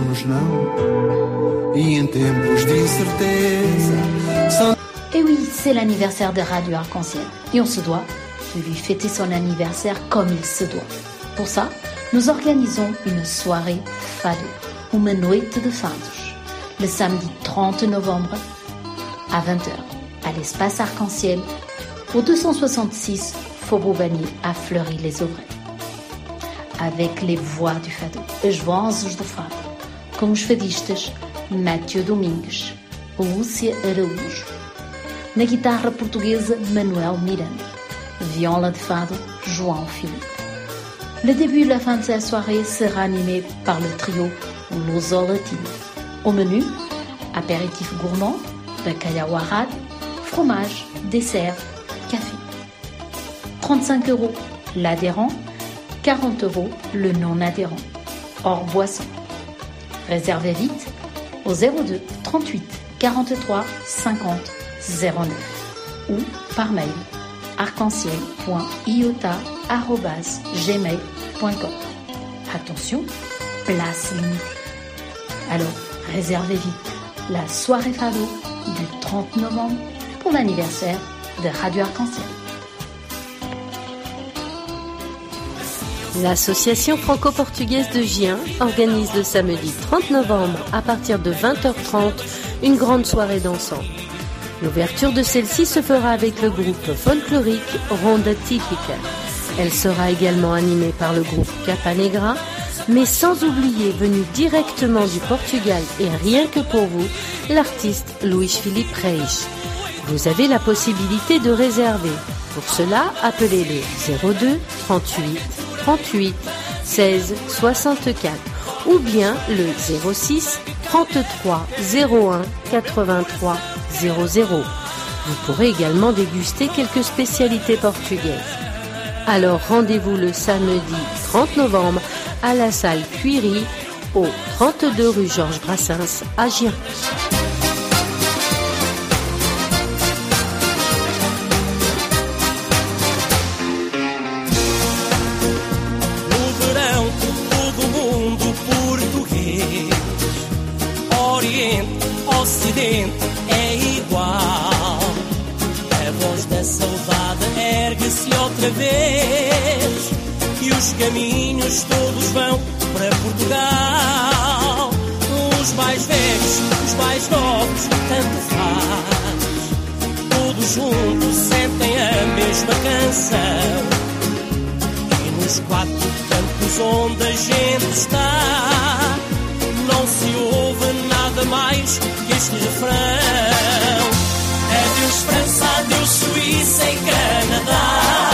dizemos não. E em tempos de incerteza. Et oui, c'est l'anniversaire de Radio Arc-en-Ciel. Et on se doit de lui fêter son anniversaire comme il se doit. Pour ça, nous organisons une soirée fado, uma noite de fados, le samedi 30 novembre à 20h, à l'espace Arc-en-Ciel, au 266 Faubourg Banil, à Fleury-les-Aubrais. Avec les voix du fado, as vozes do fado, com os fadistas Mathieu Domingues, Lúcia Araújo, na guitarra portuguesa Manuel Miranda, viola de fado João Philippe. Le début et la fin de la soirée sera animé par le trio Luso Latino. Au menu, apéritif gourmand, bacalhau à rade, fromage, dessert, café. 35 € l'adhérent, 40 € le non-adhérent, hors boisson. Réservez vite au 02 38 43 50 09 ou par mail arc-en-ciel.iota@gmail.com. Attention, place limitée. Alors, réservez vite la soirée fado du 30 novembre pour l'anniversaire de Radio Arc-en-Ciel. L'association franco-portugaise de Gien organise le samedi 30 novembre à partir de 20h30 une grande soirée dansante. L'ouverture de celle-ci se fera avec le groupe folklorique Ronda Típica. Elle sera également animée par le groupe Capa Negra, mais sans oublier, venu directement du Portugal et rien que pour vous, l'artiste Luís Filipe Reis. Vous avez la possibilité de réserver. Pour cela, appelez le 02 38 38 16 64 ou bien le 06 33 01 83 00. Vous pourrez également déguster quelques spécialités portugaises. Alors rendez-vous le samedi 30 novembre à la salle Cuiry au 32 rue Georges Brassens à Gien. Ocidente é igual. A voz da saudade ergue-se outra vez e os caminhos todos vão para Portugal. Os mais velhos, os mais novos, tanto faz. Todos juntos sentem a mesma canção e nos quatro cantos onde a gente está não se ouve nada mais que este refrão. Adeus França, adeus Suíça e Canadá,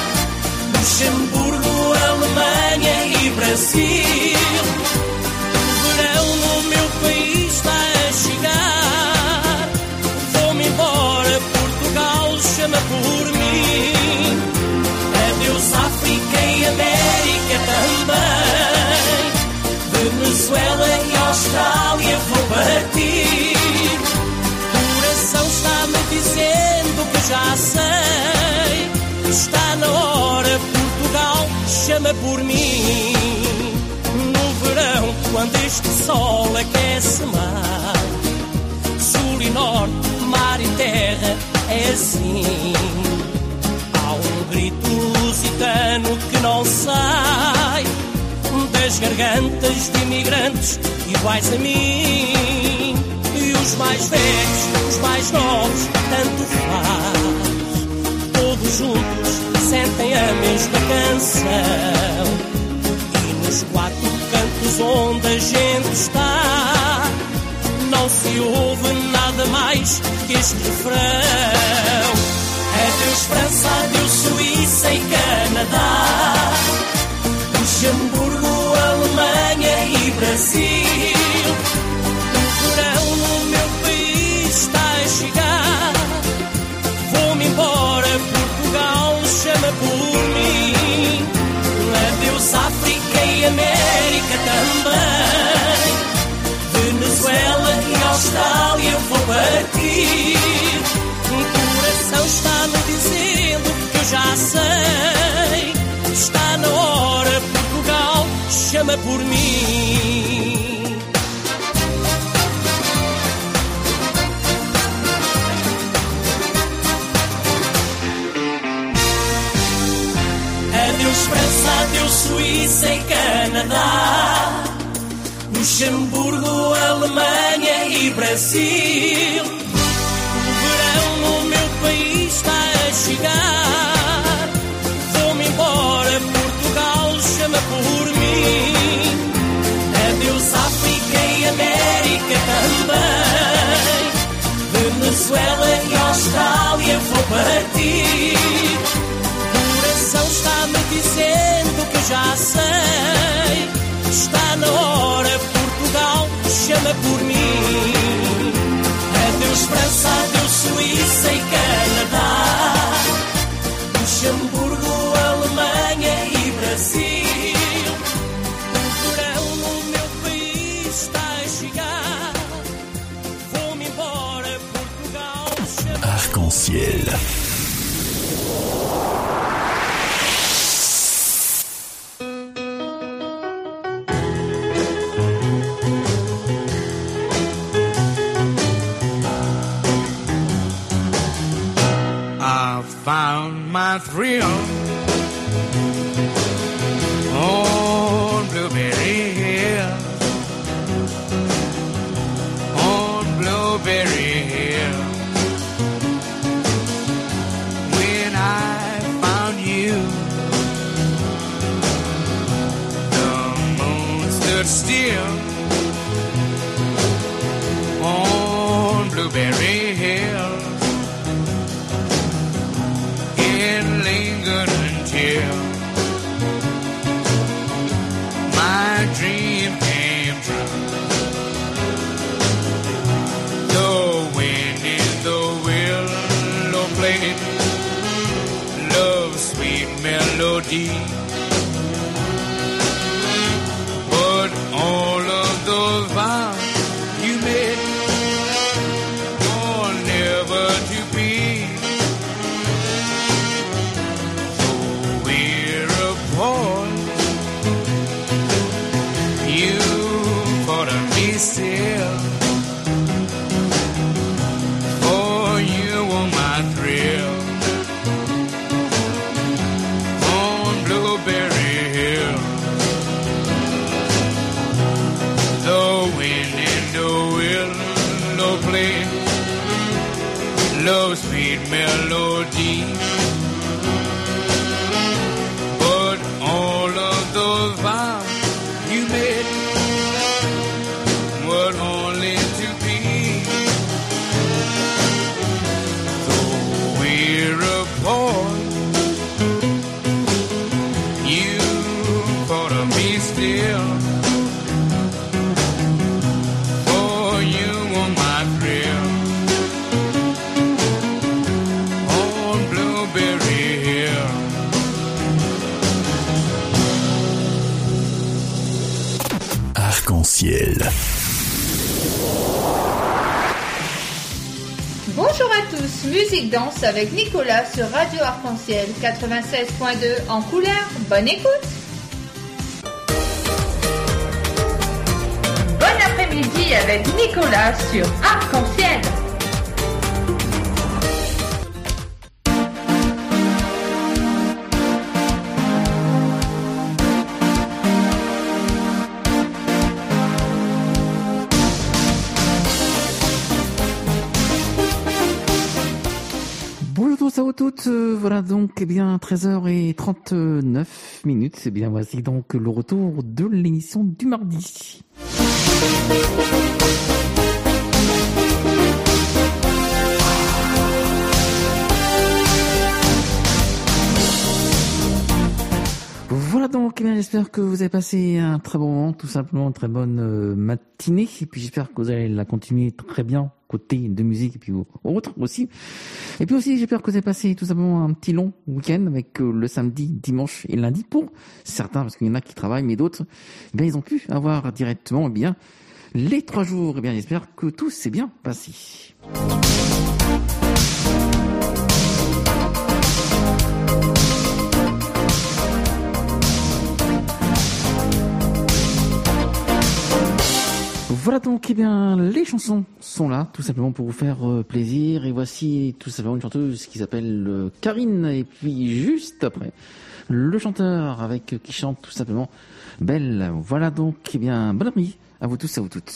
Luxemburgo, Alemanha e Brasil. O verão no meu país está a chegar. Vou-me embora, Portugal chama por mim. Adeus África e América também, Venezuela e Austrália vou partir. O coração está-me dizendo que já sei. Está na hora, Portugal chama por mim. No verão, quando este sol aquece mar, sul e norte, mar e terra, é assim. Há um grito lusitano que não sai das gargantas de imigrantes iguais a mim. E os mais velhos, os mais novos, tanto faz. Todos juntos sentem a mesma canção e nos quatro cantos onde a gente está não se ouve nada mais que este refrão. Adeus França, adeus Suíça e Canadá, Luxemburgo, Alemanha e Brasil. O verão no meu país está a chegar. Vou-me embora, Portugal chama por mim. Adeus África e América também, Venezuela e Austrália vou partir. O coração está-me dizendo que eu já sei. Está na hora, Portugal chama por mim. Suíça e Canadá, Luxemburgo, Alemanha e Brasil. O verão no meu país está a chegar. Vou-me embora, Portugal chama por mim. Adeus África e América também. Venezuela e Austrália vou partir. O coração está-me dizendo que eu já sei. Está na hora, Portugal chama por mim. Adeus França, adeus Suíça e Canadá, Luxemburgo, Alemanha e Brasil. O verão no meu país está a chegar. Vou-me embora, Portugal chama. Arc-en-ciel. Found my thrill on Blueberry Hill, on Blueberry Hill. When I found you, the moon stood still on Blueberry Hill. Lingered until my dream came true. The wind in the willow played love's sweet melody, but all of those vows you made were never to be. You caught me still, for you were my thrill on Blueberry Hill. The wind and the willow play love's sweet melody, but all of those vows you made were only to be. Though we're apart, you caught me still, for you were my thrill on Blueberry Hill. Arc-en-ciel. Bonjour à tous, musique danse avec Nicolas sur Radio Arc-en-Ciel 96.2 en couleur. Bonne écoute. Bon après-midi avec Nicolas sur Arc-en-Ciel. Bonjour à toutes, voilà donc eh bien 13h39, eh bien voici donc le retour de l'émission du mardi. Voilà donc, eh bien, j'espère que vous avez passé un très bon moment, tout simplement une très bonne matinée, et puis j'espère que vous allez la continuer très bien côté de musique et puis autre aussi. Et puis aussi j'espère que vous avez passé tout simplement un petit long week-end avec le samedi, dimanche et lundi pour certains, parce qu'il y en a qui travaillent, mais d'autres, eh bien ils ont pu avoir directement eh bien les 3 jours. Eh bien j'espère que tout s'est bien passé. Voilà donc, eh bien, les chansons sont là, tout simplement pour vous faire plaisir. Et voici tout simplement une chanteuse qui s'appelle Karine. Et puis juste après, le chanteur avec qui chante tout simplement Belle. Voilà donc, eh bien, bonne nuit à vous tous et à vous toutes.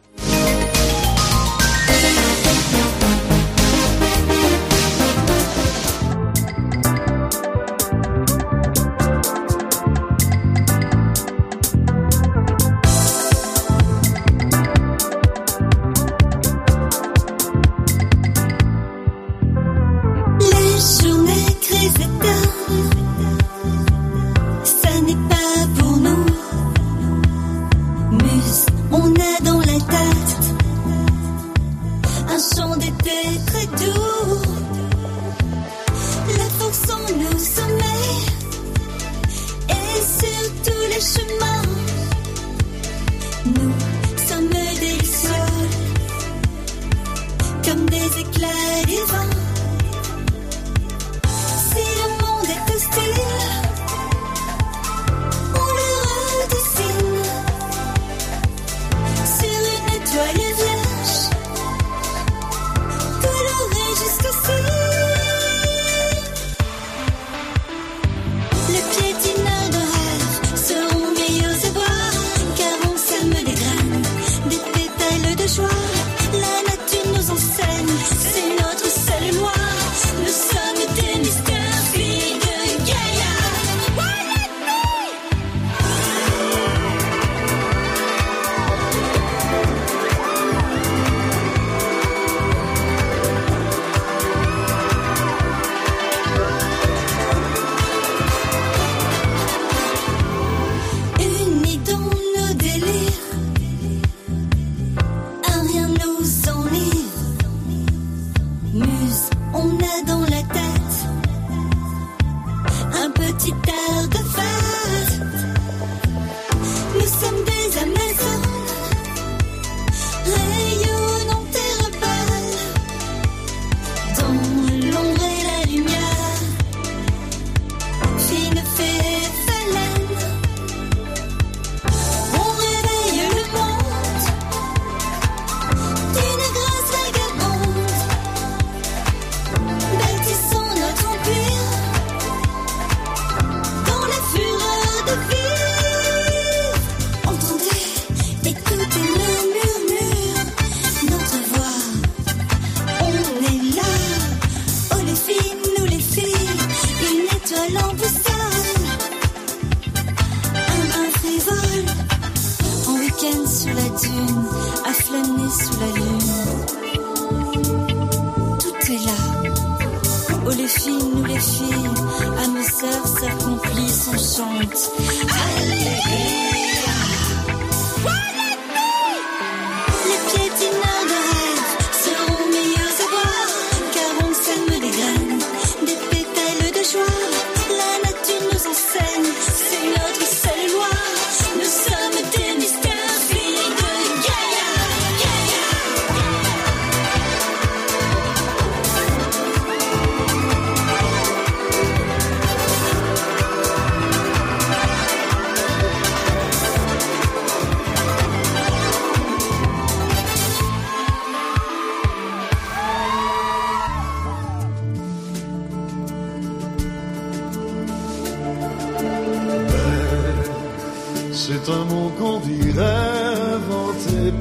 C'est un mot qu'on dirait inventé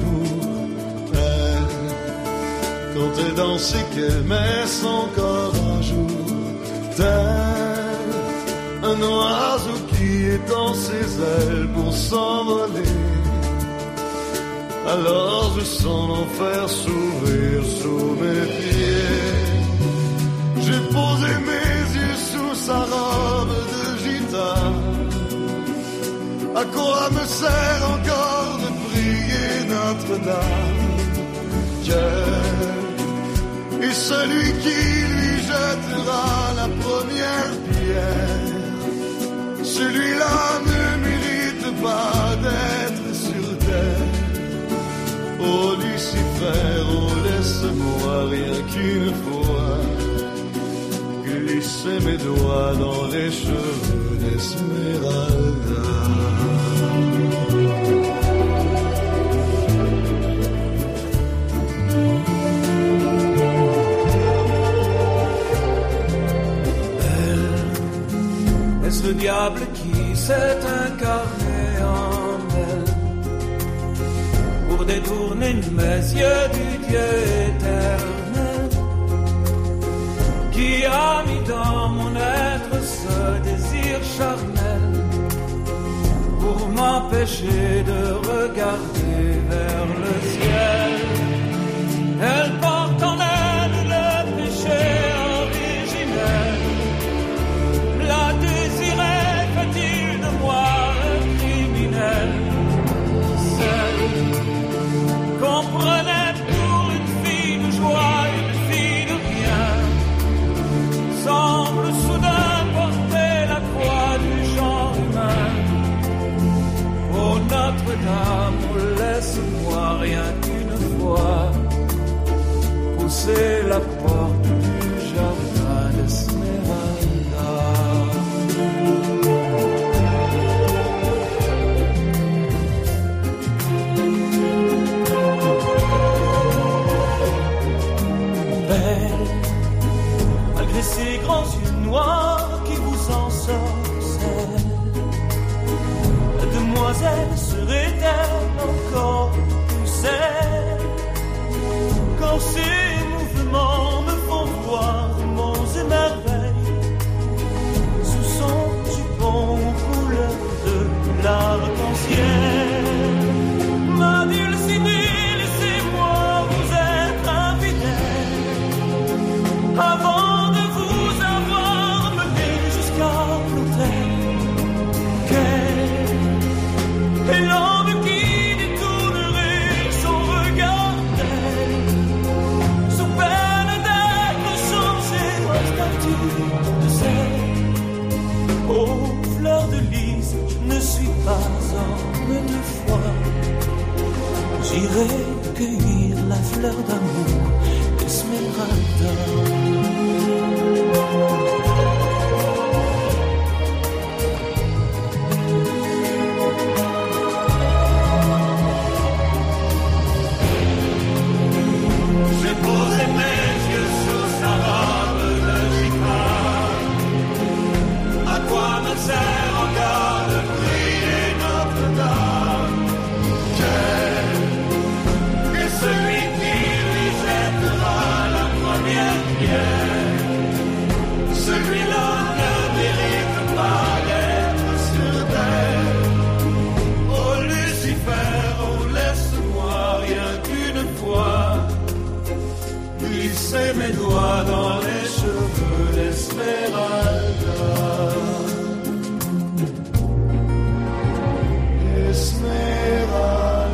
pour elle. Quand elle danse et qu'elle met son corps à jour, tel un oiseau qui étend ses ailes pour s'envoler. Alors je sens l'enfer s'ouvrir sous mes pieds. J'ai posé mes yeux sous sa robe de gitane. À quoi me sert encore de prier Notre-Dame? Dieu est celui qui lui jettera la première pierre. Celui-là ne mérite pas d'être sur terre. Oh Lucifer, oh laisse-moi rien qu'une fois glisser mes doigts dans les cheveux d'Esmeralda. Est-ce le diable qui s'est incarné en elle pour détourner mes yeux du Dieu éternel qui a mis dans mon être ce désir charnel pour m'empêcher de regarder vers le ciel. Elle porte en elle le péché originel, la désirait, fait-il de moi un criminel, celle qu'on prenait pour une fille de joie, une fille de rien, semble soudain porter la croix du genre humain. Oh Notre-Dame, laisse-moi rien qu'une fois pousser la porte du jardin d'Esmeralda. Belle, malgré ces grands yeux noirs qui vous ensorcellent, la demoiselle serait-elle encore plus celle quand ces mouvements me font voir monts et merveilles sous son jupon couleur de l'arc-en-ciel. Ma dulcinée, laissez-moi vous être infidèle avant de vous avoir mené jusqu'à l'autel. Et l'homme qui détournerait son regard d'elle, sous peine d'être changé en statue de sel. Oh, fleur de lys, je ne suis pas homme de foi. J'irai cueillir la fleur d'amour d'Esmeralda. J'ai posé mes yeux sur sa robe de gicard. À quoi me sert encore de prier Notre-Dame? Que celui qui lui jettera la première pierre, celui-là ne mérite pas d'être sur terre. Oh Lucifer, oh laisse-moi rien qu'une fois glisser mes doigts dans les cheveux d'Esmeralda. Esmeralda.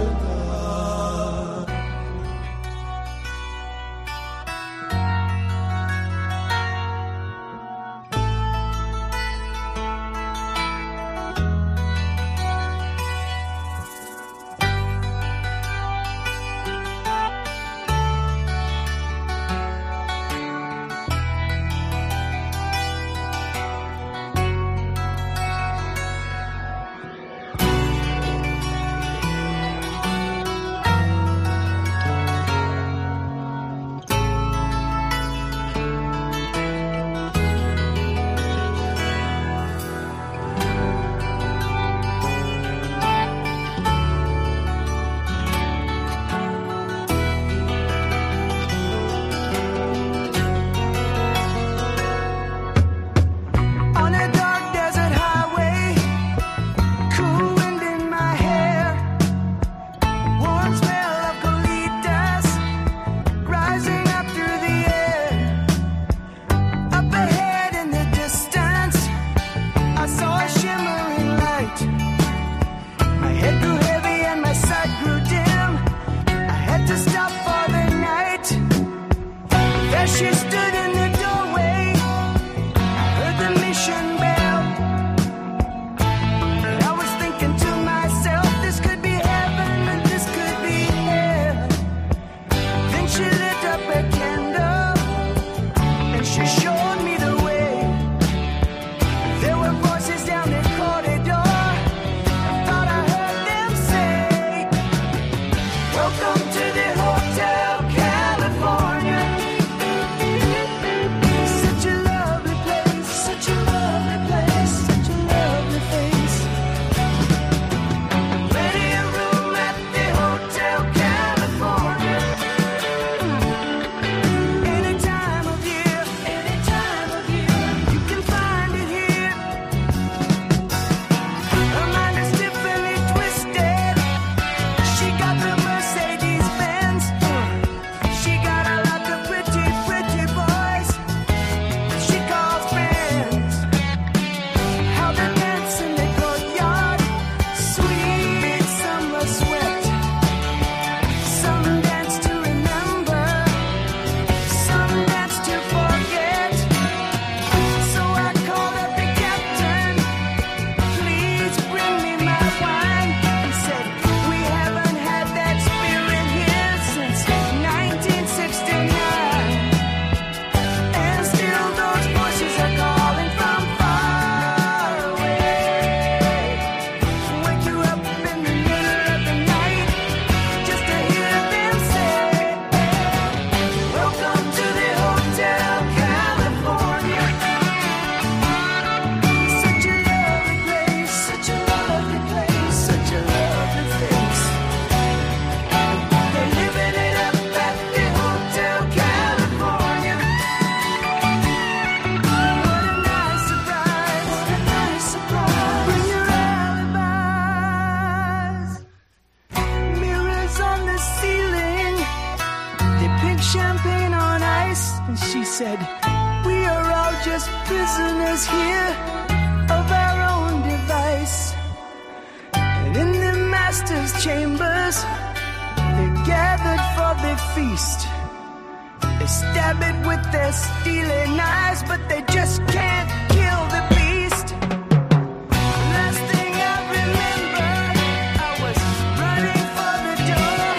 said, we are all just prisoners here of our own device. And in the master's chambers, they're gathered for their feast. They stab it with their steely knives, but they just can't kill the beast. Last thing I remember, I was running for the door.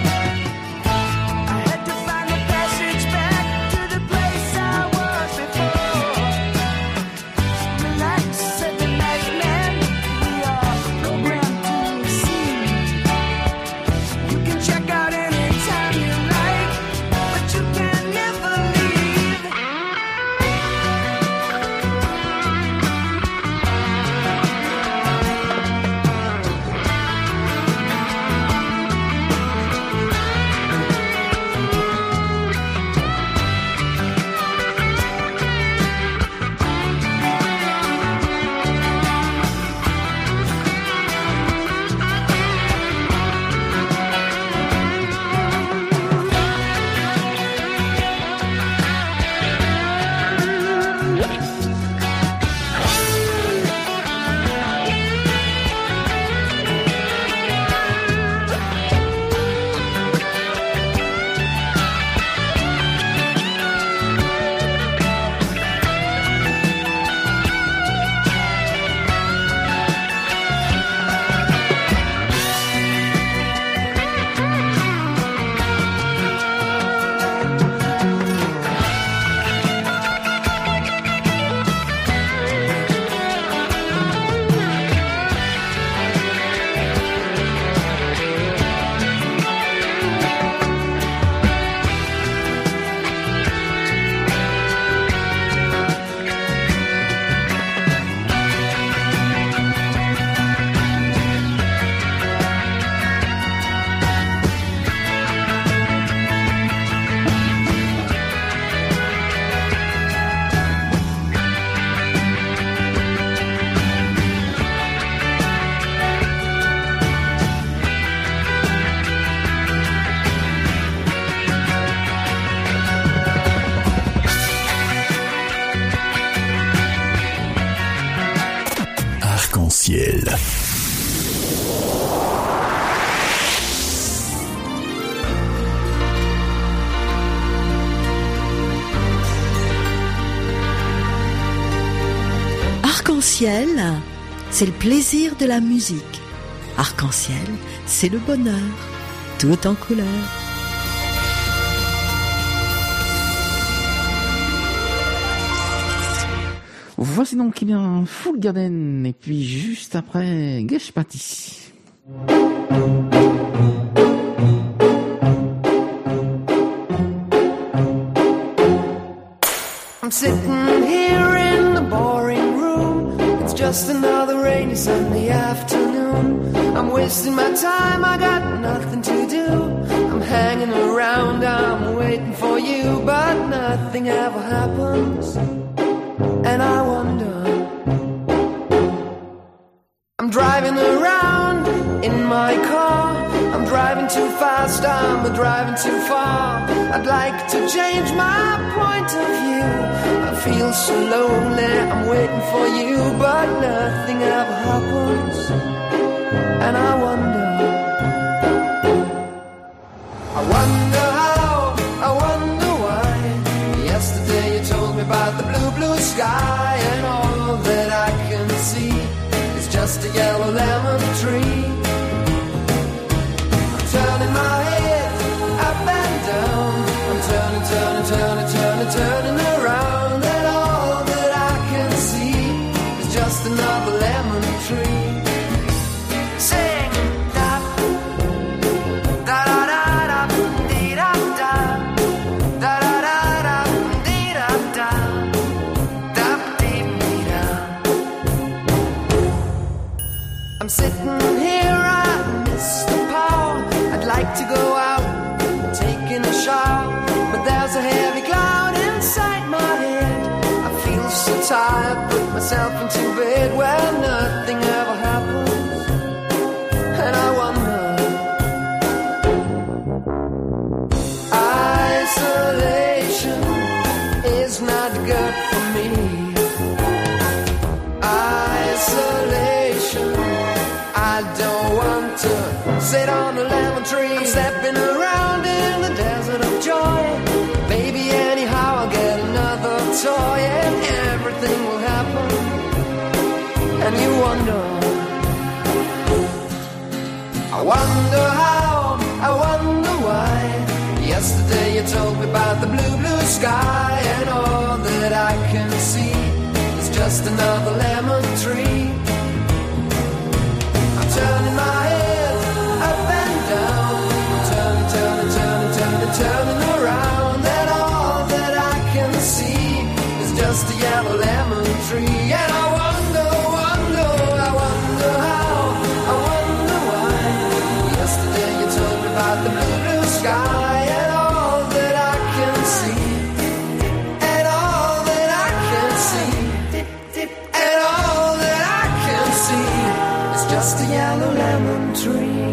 I had to find the passage back to the place I was before. Relax, said the night man, we are programmed to receive. You can check out anytime you like, but you can never leave. Arc-en-ciel. Arc-en-ciel, c'est le plaisir de la musique. Arc-en-ciel, c'est le bonheur, tout en couleur. Voici donc eh bien Fool Garden et puis juste après Geshpati. I'm sitting here in the boring room. It's just another rainy Sunday afternoon. I'm wasting my time, I got nothing to do. I'm hanging around, I'm waiting for you, but nothing ever happens. And I wonder, I'm driving around in my car. I'm driving too fast, I'm driving too far. I'd like to change my point of view. I feel so lonely, I'm waiting for you, but nothing ever happens. And I wonder how, I wonder why. Yesterday you told me about the blue, blue sky, and all that I can see is just a yellow lemon tree. I'm turning my head up and down. I'm turning around, and all that I can see is just another lemon tree. Sing da da da da da dee da da da da da da dee da da da dee dee da. I'm sitting here, I miss the power. I'd like to go out, taking a shower, but there's a heavy cloud inside my head. I feel so tired, put myself into bed where nothing ever happens. And I wonder, isolation sit on a lemon tree. I'm stepping around in the desert of joy. Maybe anyhow I'll get another toy and everything will happen. And you wonder, I wonder how, I wonder why. Yesterday you told me about the blue, blue sky, and all that I can see is just another lemon tree. I'm turning my head up and down, turning, turning, turning, turning, turning around, and all that I can see is just a yellow lemon tree. And I wonder, wonder, I wonder how, I wonder why. Yesterday you told me about the blue, blue sky, and all that I can see, and all that I can see, and all that I can see is just a yellow lemon tree.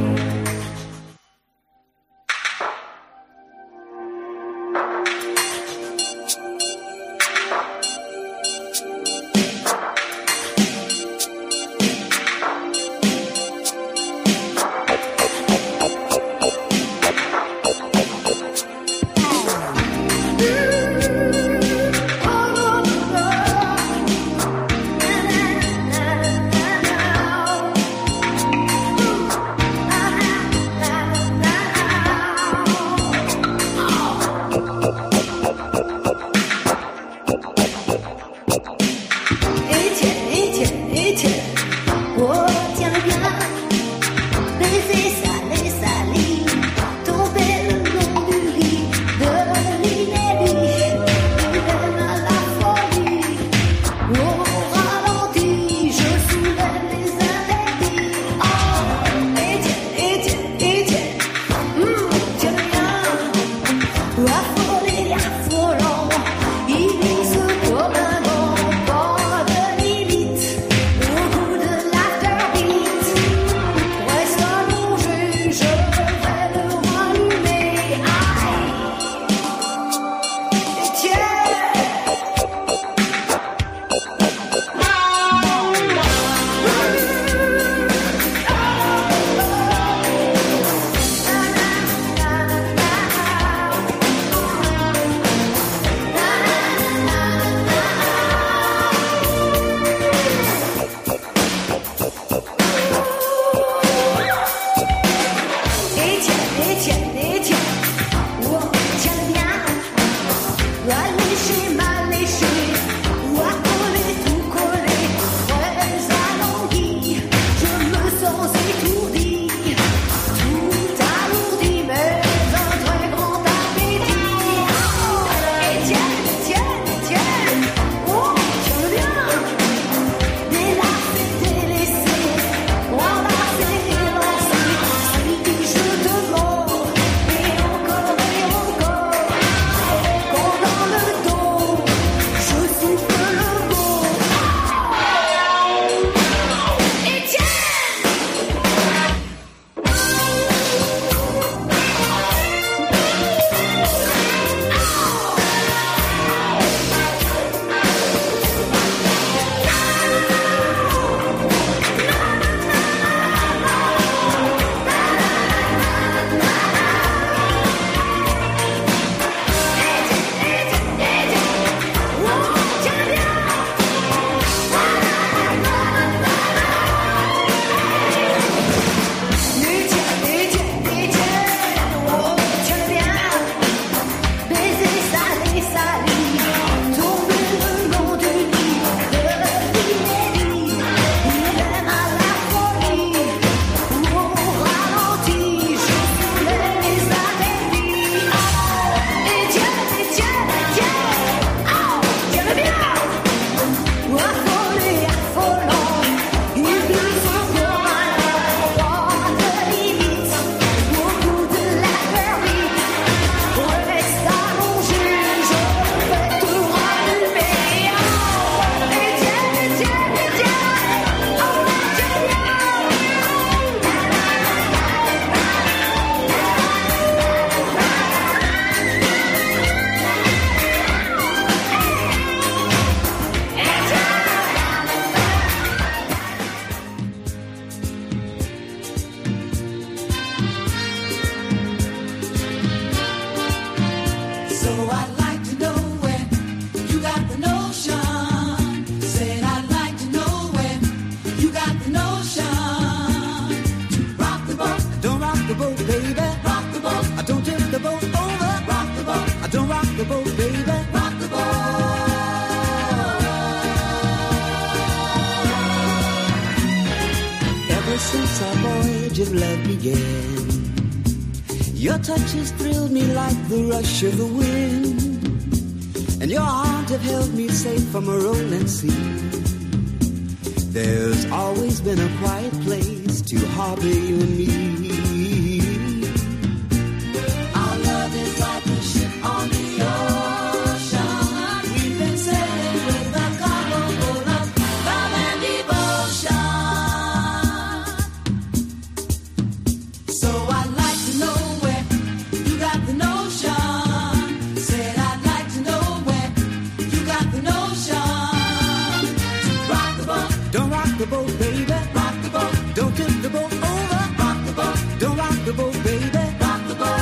of love began. Your touches thrilled me like the rush of the wind, and your arms have held me safe from a rolling sea. There's always been a quiet place to harbor you and me. Our love is like a ship on the ocean. We've been sailing with a cargo full of love and devotion. So I'd like to know where you got the notion. Said I'd like to know where you got the notion. Rock the boat, don't rock the boat, baby. Rock the boat, don't tip the boat over. Rock the boat, don't rock the boat, baby. Rock the boat.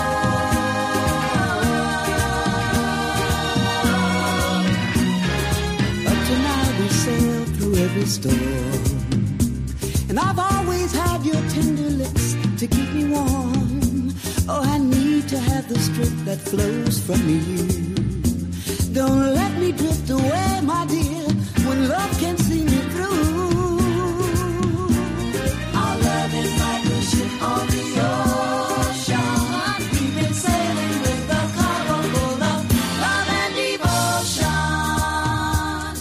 Up to now we sailed through every storm, and I've always had your tender lips to keep me warm. Oh, I need to have the strength that flows from you. Don't let me drift away, my dear, when love can see me through. Our love is like a ship on the ocean. We've been sailing with a cargo full of love and devotion.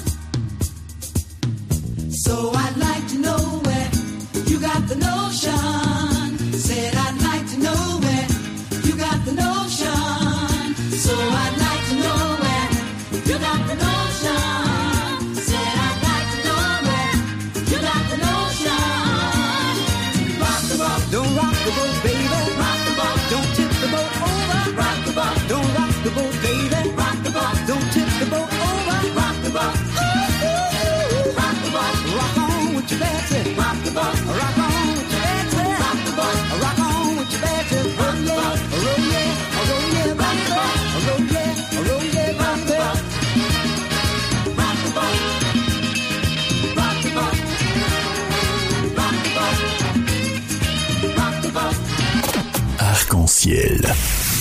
So I'd like to know where you got the notion. Said I'd like to know where you got the notion. So I'd like to know where you got the notion. Said I'd like to know where you got the notion. Rock the boat, don't rock the boat, baby. Rock the boat, don't tip the boat over. Rock the boat, don't rock the boat, baby. Rock the boat, don't tip the boat over. Rock the boat, ooh, rock the boat, rock on with your bad tip. Rock the boat, rock on with your bad tip. Rock the boat, rock on with your bad tip. Rock the boat, roll yeah, roll yeah, rock the boat, roll yeah, roll yeah, rock the boat. Rock the boat, rock the boat, rock the boat, rock the boat. Arc-en-ciel.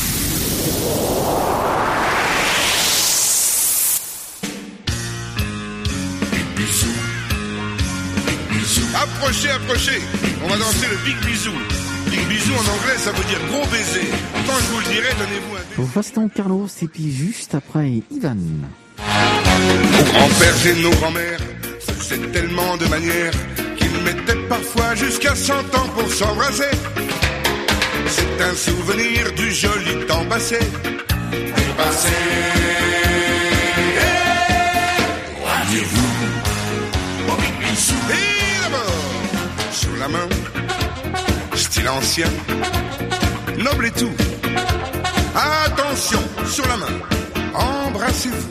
Approchez, approchez. On va danser le Big Bisou. Big Bisou en anglais, ça veut dire gros baiser. Quand je vous le dirai, donnez-vous un baiser. Voici donc Carlos, et puis juste après Ivan. Nos grands-pères et nos grands-mères faisaient tellement de manières qu'ils mettaient parfois jusqu'à 100 ans pour s'embrasser. C'est un souvenir du joli temps passé. Dépassé. Voyez-vous, au Big Bisou. Et d'abord, sur la main, style ancien, noble et tout. Attention, sur la main, embrassez-vous.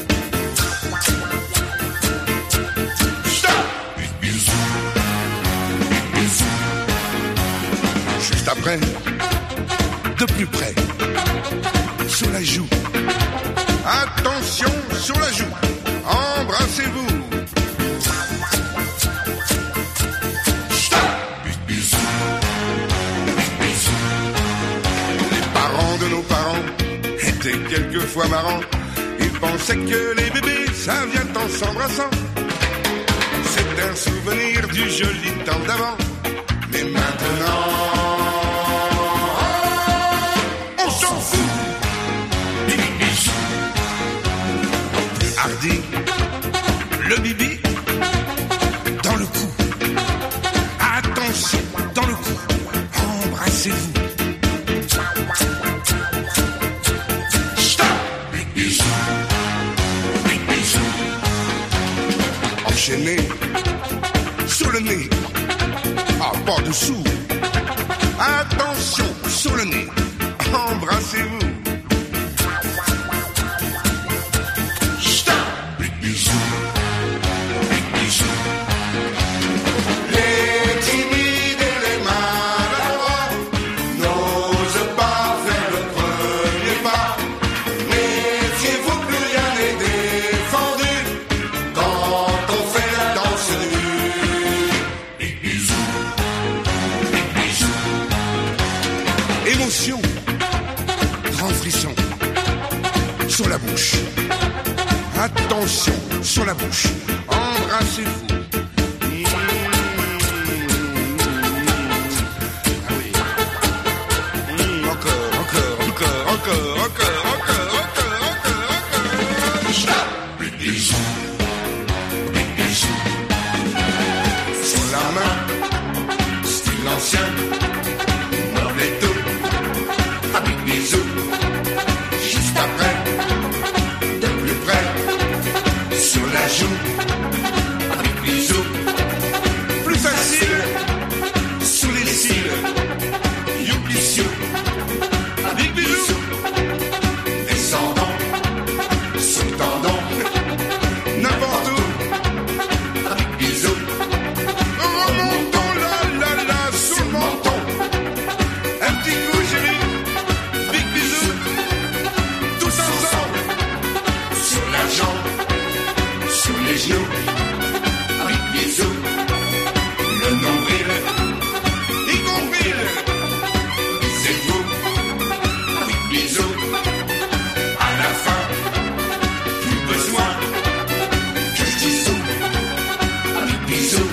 Juste après, de plus près, sur la joue. Attention, sur la joue. Embrassez-vous. Les parents de nos parents étaient quelquefois marrants. Ils pensaient que les bébés, ça vient en s'embrassant. C'est un souvenir du joli temps d'avant. Mais maintenant, on s'en fout. Plus hardi, le bibi dans le cou. Attention, dans le cou. Embrassez-vous. Big bisou. Big bisou. Enchaîné sur le nez. Ah, pas dessous. Attention, sur le nez. Embrassez-vous. Big bisou. Big bisou. Les timides et les maladroits n'osent pas faire le premier pas. Méfiez-vous, plus rien n'est défendu quand on fait la danse nue. Big bisou. Émotion, grand frisson, sur la bouche. Attention, sur la bouche. Embrassez-vous. Big bisou, sur la main, style ancien, Morletto, un big bisou, juste après, de plus près, sur la joue, un big bisou, plus facile, sous les cils, youpi siou, un big bisou, descendant, sous le tendon, n'importe où, un big bisou, remontons la sous le menton, un petit coup chérie, big bisou, tous ensemble, sur la jambe, sur les genoux, un big bisou, le nombril, y compris le, c'est vous, un big bisou, à la fin, plus besoin que je dise où, un big bisou.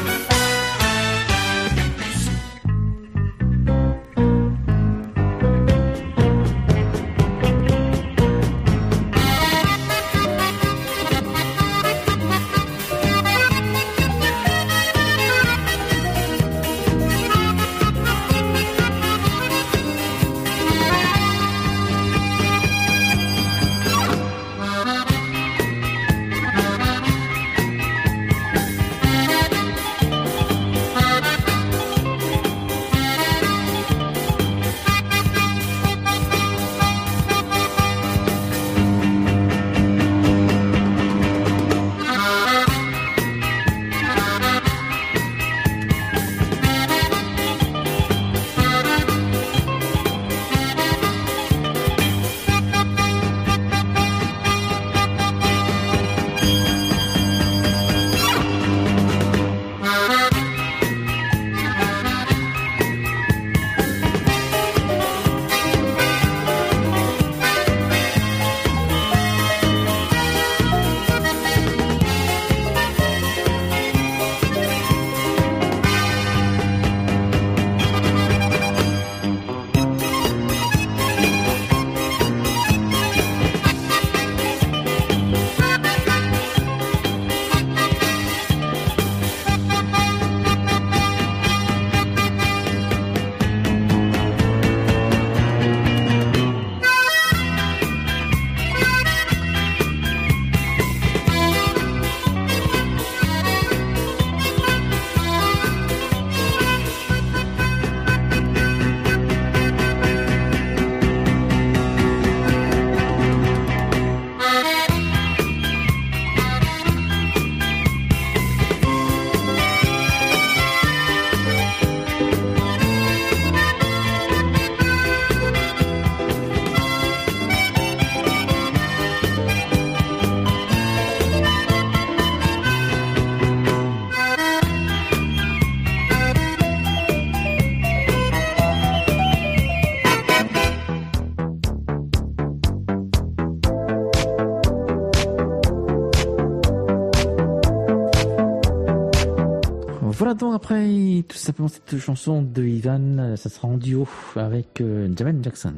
Voilà donc après tout simplement cette chanson de Ivan, ça sera en duo avec Jamel Jackson.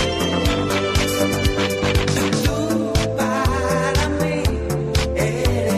Para mí eres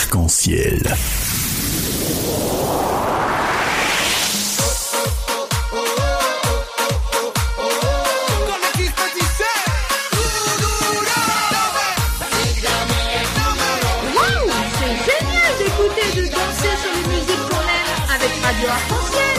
Arc-en-ciel. Radio Arc-en-ciel.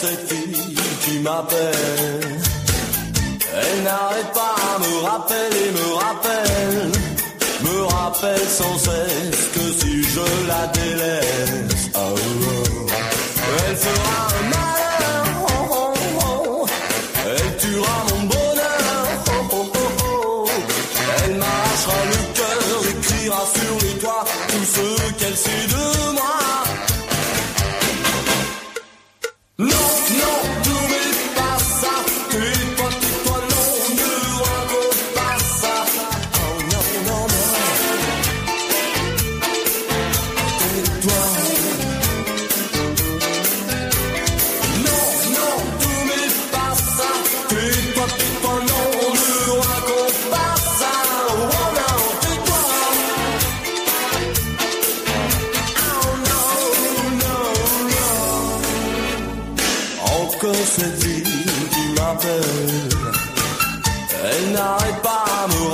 cette fille qui m'appelle. Elle n'arrête pas à me rappeler, me rappelle sans cesse que si je la délaisse, oh, oh, elle fera un malheur, oh, oh, oh. Elle tuera mon bonheur, oh, oh, oh, oh. Elle m'arrachera le cœur, écrira sur les toits tout ce qu'elle sait de moi. Non, non, n'oublie pas ça. Tais-toi, tais-toi, non, ne raconte pas ça. Oh non, non, non. Tais-toi. Non, non, n'oublie pas ça. Tais-toi, tais-toi, non, ne raconte pas ça. Oh non, tais-toi. Oh non, non, non. Encore cette vie qui m'appelle. Elle n'arrête pas à me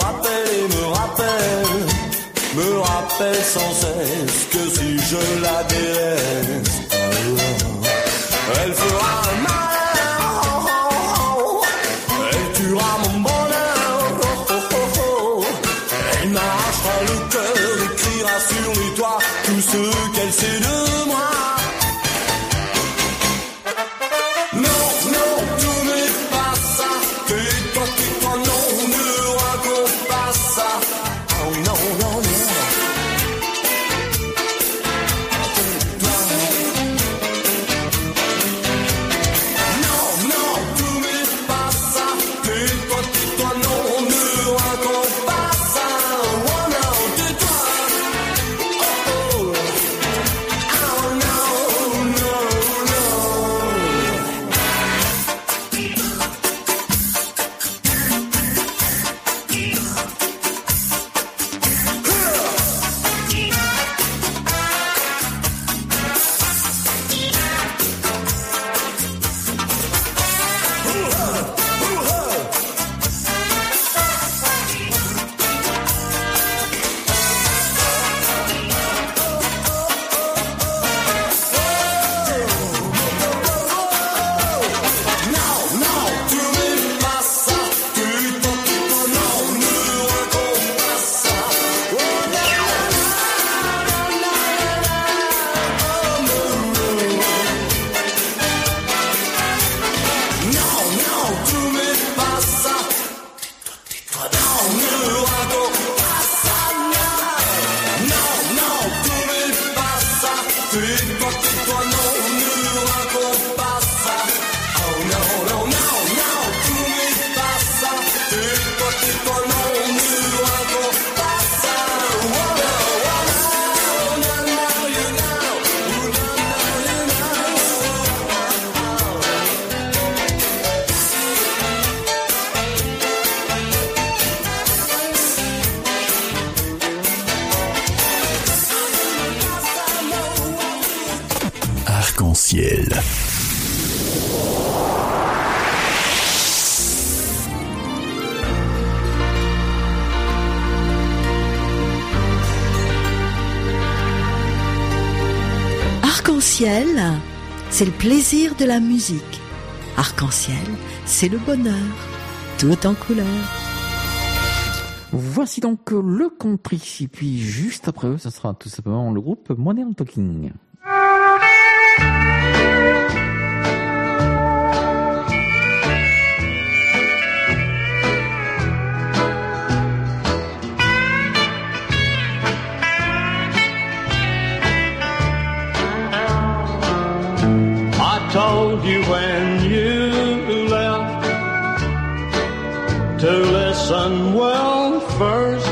rappelle sans cesse que si je la délaisse, elle fera un malheur, oh, oh, oh. Elle tuera mon bonheur, oh, oh, oh, oh. Elle m'arrachera le cœur, écrira sur les toits tout ce qu'elle sait de moi. Non, non, n'oublie pas ça. Tais-toi, tais-toi, non, ne raconte pas ça. Oh non, non, non. Tais-toi. Non, non, n'oublie pas ça. Tais-toi, tais-toi, non, ne raconte pas ça. Oh non, tais-toi. Oh, oh. Oh non, non, non. Non, non, n'oublie pas ça. Tais-toi, tais-toi, non, ne raconte pas ça. Oh non, non, non, n'oublie pas ça. Tais-toi, non, ne raconte pas ça. Non, non, n'oublie pas ça. Tais-toi, tais-toi, non, ne raconte pas ça. Oh non, non, non, non, n'oublie pas ça. Tais-toi, tais-toi, non, ne raconte pas ça. Oh no, oh no, no, you know, oh no, no, you Arc-en-ciel. Arc-en-ciel, c'est le plaisir de la musique. Arc-en-ciel, c'est le bonheur, tout en couleur. Voici donc le country. Et puis juste après eux, ça sera tout simplement le groupe Modern Talking. I told you when you left to listen well first,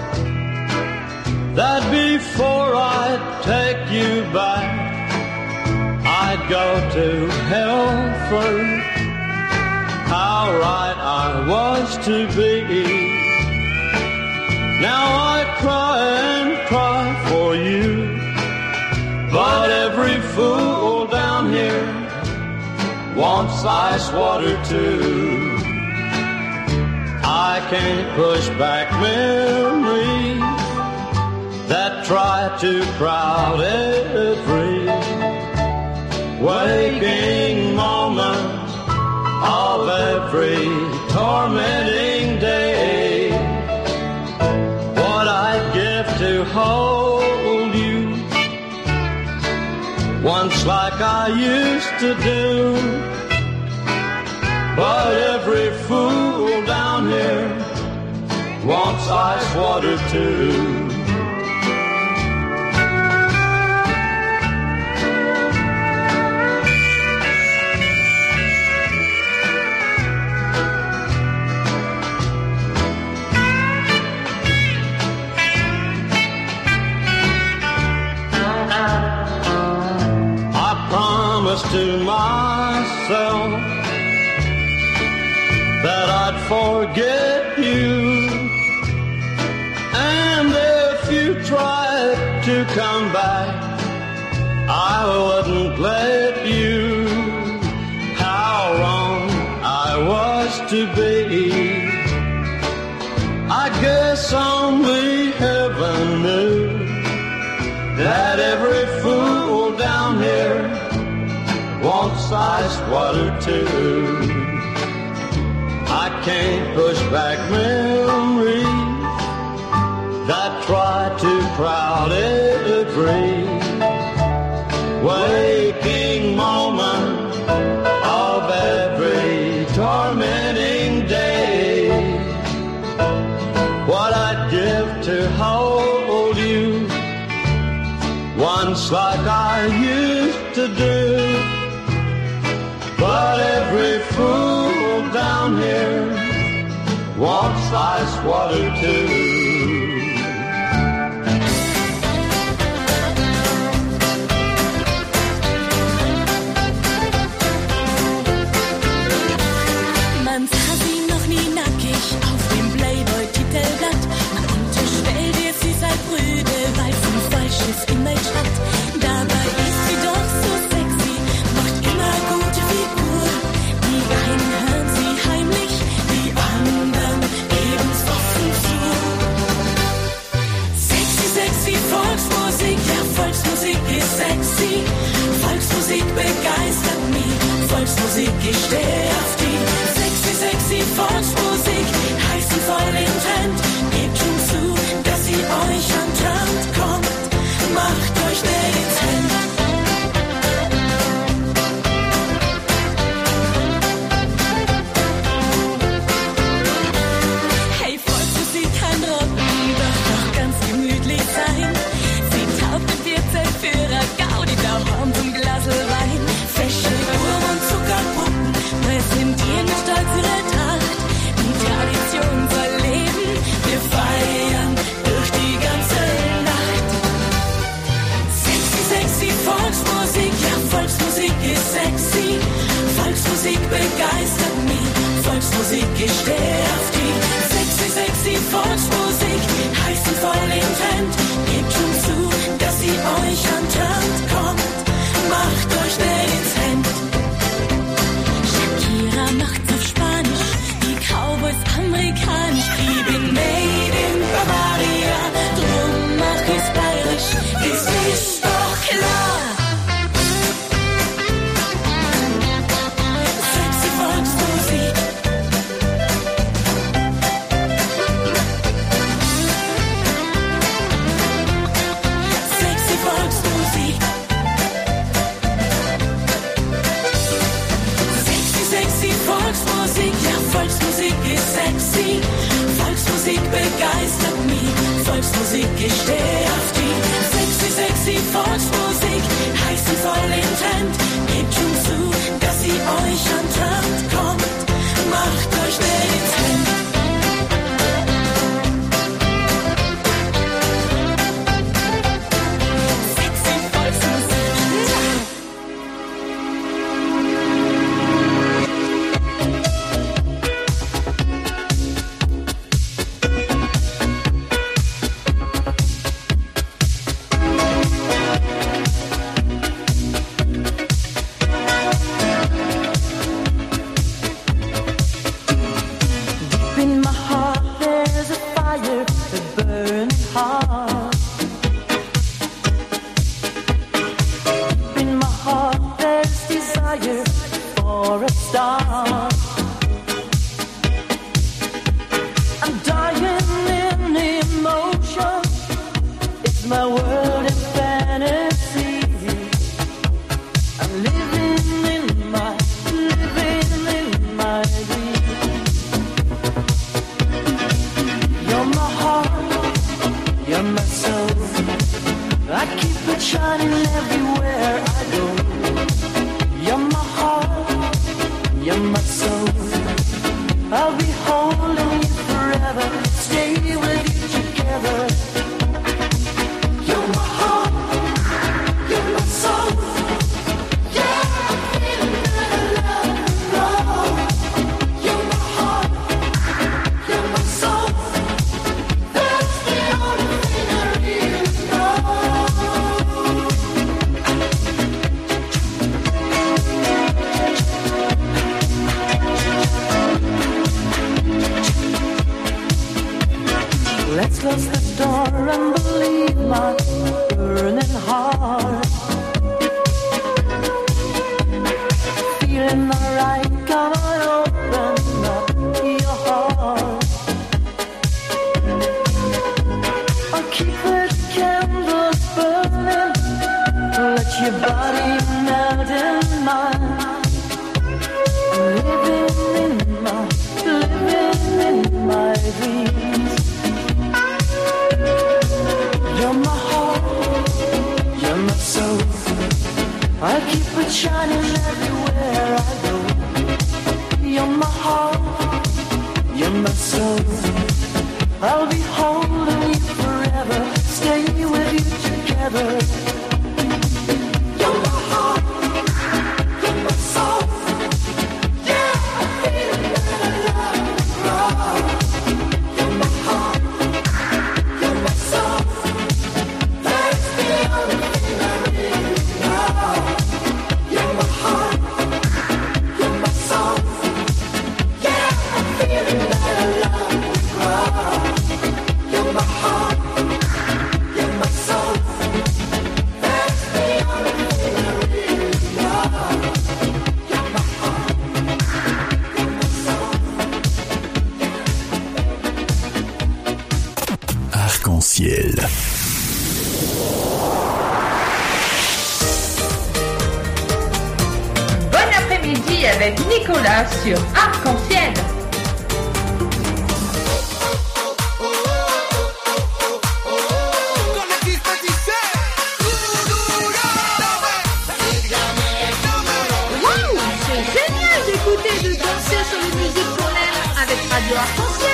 that before I'd take you back, I'd go to hell first. How right I was to be. Now I cry and cry for you, but every fool down here wants ice water too. I can't push back memories that try to crowd every waking moment every tormenting day. What I'd give to hold you once like I used to do. But every fool down here wants ice water too. To myself that I'd forget you, and if you tried to come back, I wouldn't let you. How wrong I was to be, I guess only heaven knew that every fool down here wants ice water too. I can't push back memories that try to crowd every waking moment of every tormenting day. What I'd give to hold you once like I used to do. But every fool down here wants ice water too. Man sah sie noch nie nackig auf dem Playboy-Titelblatt. Man unterstellt ihr, sie sei Brüde, weil sie ein falsches Image hat. Dabei ist sie doch so sexy, macht immer gute Figur. Die einen hören sie heimlich, die anderen geben's offen zu. Sexy, sexy Volksmusik, ja Volksmusik ist sexy. Volksmusik begeistert mich, Volksmusik, ich steh auf die. Sexy, sexy Volksmusik, heiß und voll im Trend. Gebt schon zu, dass sie euch antörnt. Kommt, macht euch dezent. Hey, Volksmusik kann rocken, doch ganz gemütlich sein. Sie taugt mit Bierzeltführer, Gaudi, Dauhorn zum Glasl Wein. Fesche Uhr und Zuckerpuppen präsentieren mit Stolz ihre Tracht. Die Tradition soll leben, wir feiern durch die ganze Nacht. Sexy, sexy Volksmusik, ja Volksmusik ist sexy. Volksmusik begeistert mich, Volksmusik, ich steh auf die. Sexy, sexy Volksmusik, heiß und voll im Trend. Gebt schon zu, dass sie euch antörnt. Kommt, macht euch dezent. Shakira macht's auf Spanisch, die Cowboys amerikanisch. Ich bin made in Bavaria, drum mach ich's bayerisch. Es ist doch klar. Sexy Volksmusik. Sexy Volksmusik. body melting mine. Living in my dreams. You're my heart, you're my soul. I keep it shining everywhere I go. You're my heart, you're my soul. I'll be holding you forever, stay with you together. You're my heart, you're my soul. Yeah, I feel that I love you. You're my heart, you're my soul. That's the only thing I really know. You're my heart, you're my soul. Yeah, I feel that I love you. You're my heart, you're my soul. That's the only thing I really know. You're my heart, you're my soul. Arc-en-ciel. Bon après-midi avec Nicolas sur Arc-en-ciel. Wow, c'est génial d'écouter et de danser sur les musiques qu'on aime avec Radio Arc-en-ciel.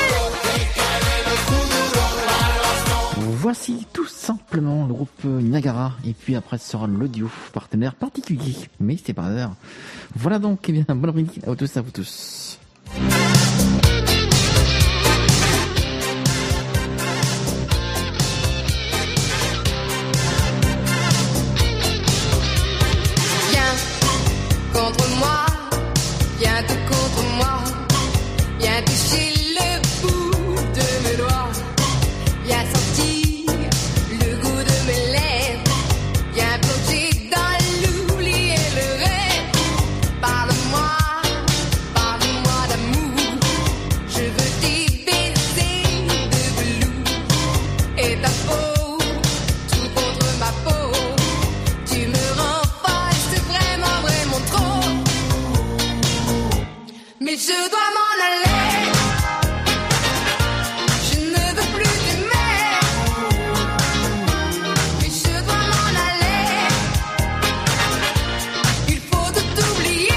Voici tout simplement le groupe Niagara, et puis après ce sera l'audio, partenaire particulier, mais c'est pas grave. Voilà donc, eh bien, bon après-midi à tous, à vous tous. Viens contre moi, viens tout contre moi, viens toucher le bout de mes doigts, viens sentir le goût de mes lèvres, viens plonger dans l'oubli et le rêve. Parle-moi, parle-moi d'amour, je veux tes baisers de velours et ta peau, tout contre ma peau. Tu me rends folle, c'est vraiment, vraiment trop. Mais je dois m'en aller. Je ne veux plus t'aimer. Mais je dois m'en aller. Il faut tout oublier.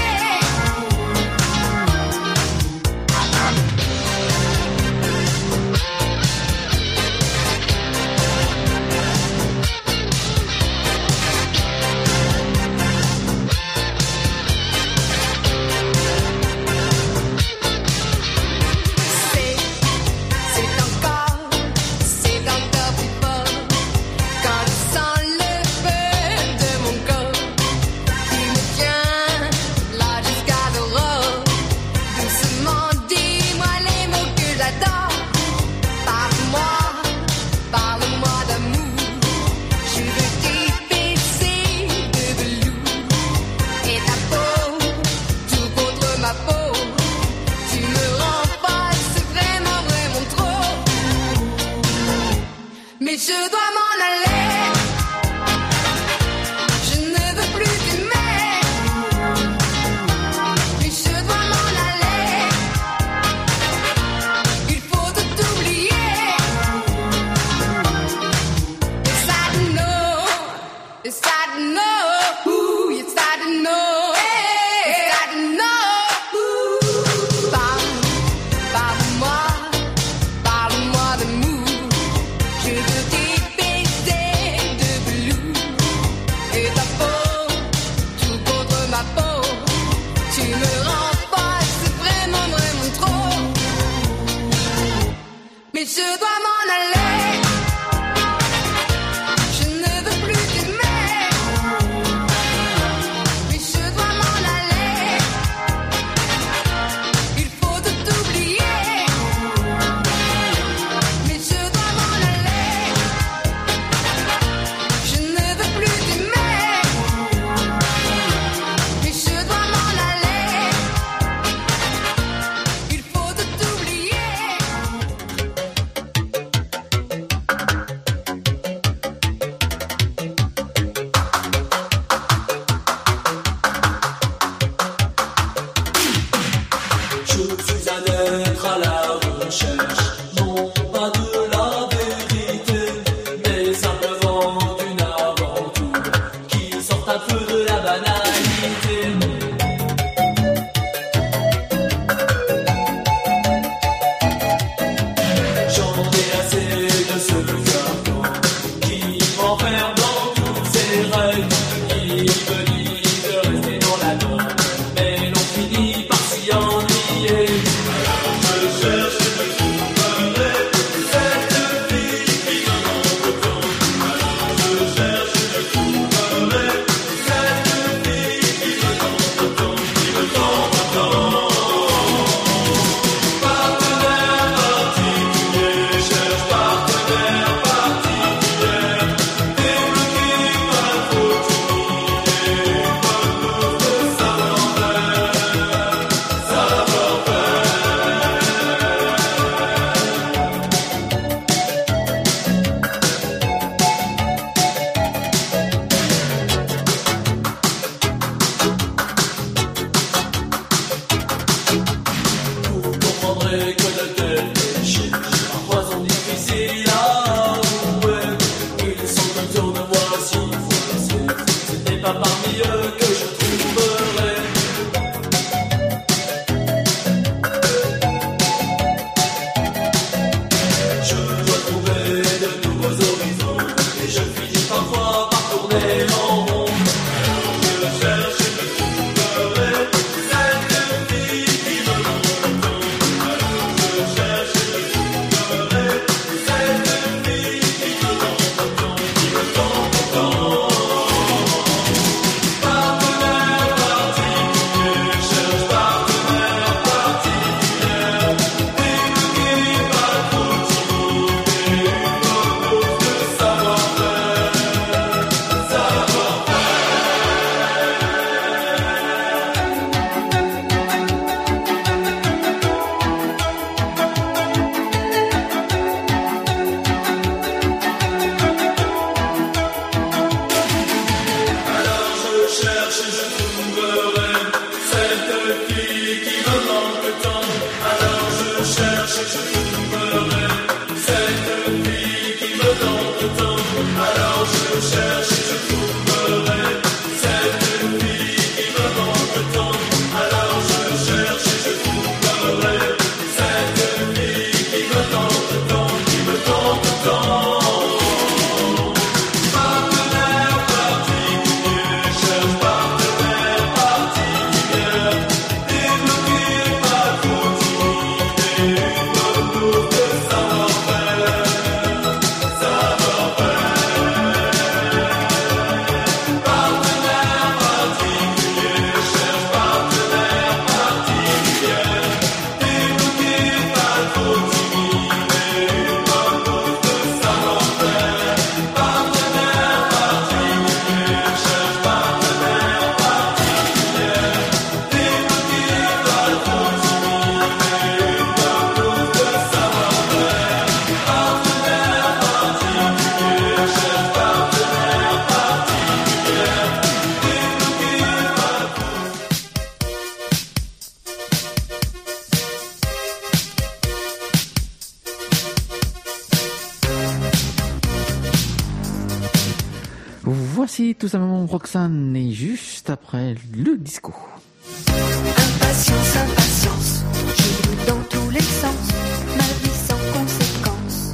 Voici tout simplement Roxane et juste après le disco. Impatience, impatience, je roule dans tous les sens, ma vie sans conséquence.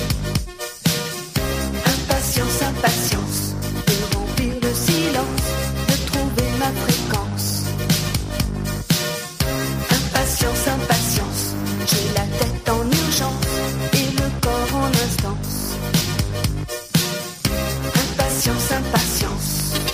Impatience, impatience, de remplir le silence, de trouver ma fréquence. Impatience, impatience, j'ai la tête en urgence et le corps en instance. Impatience, impatience.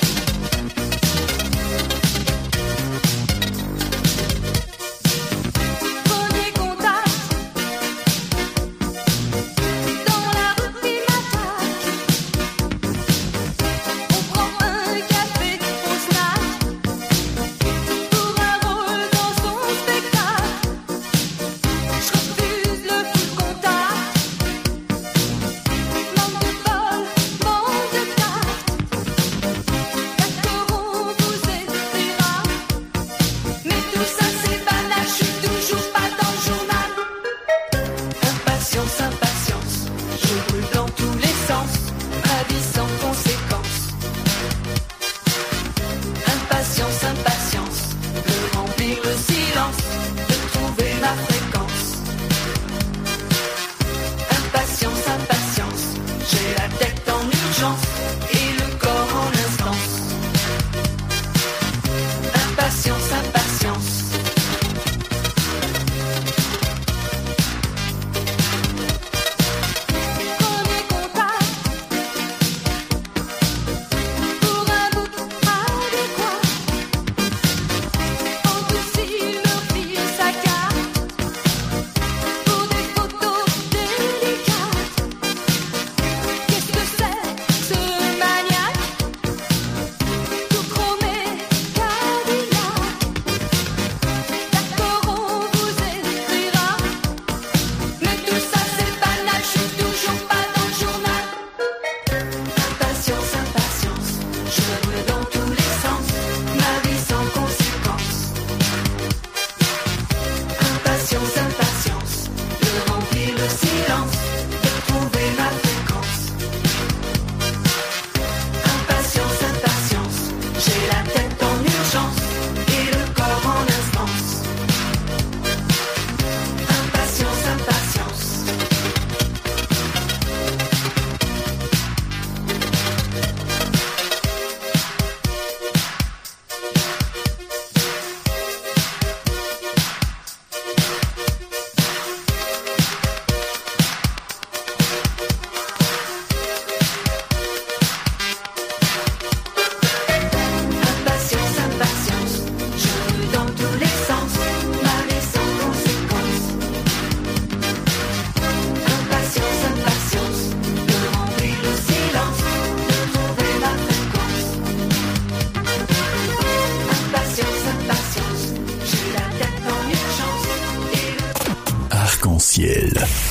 Arc-en-ciel.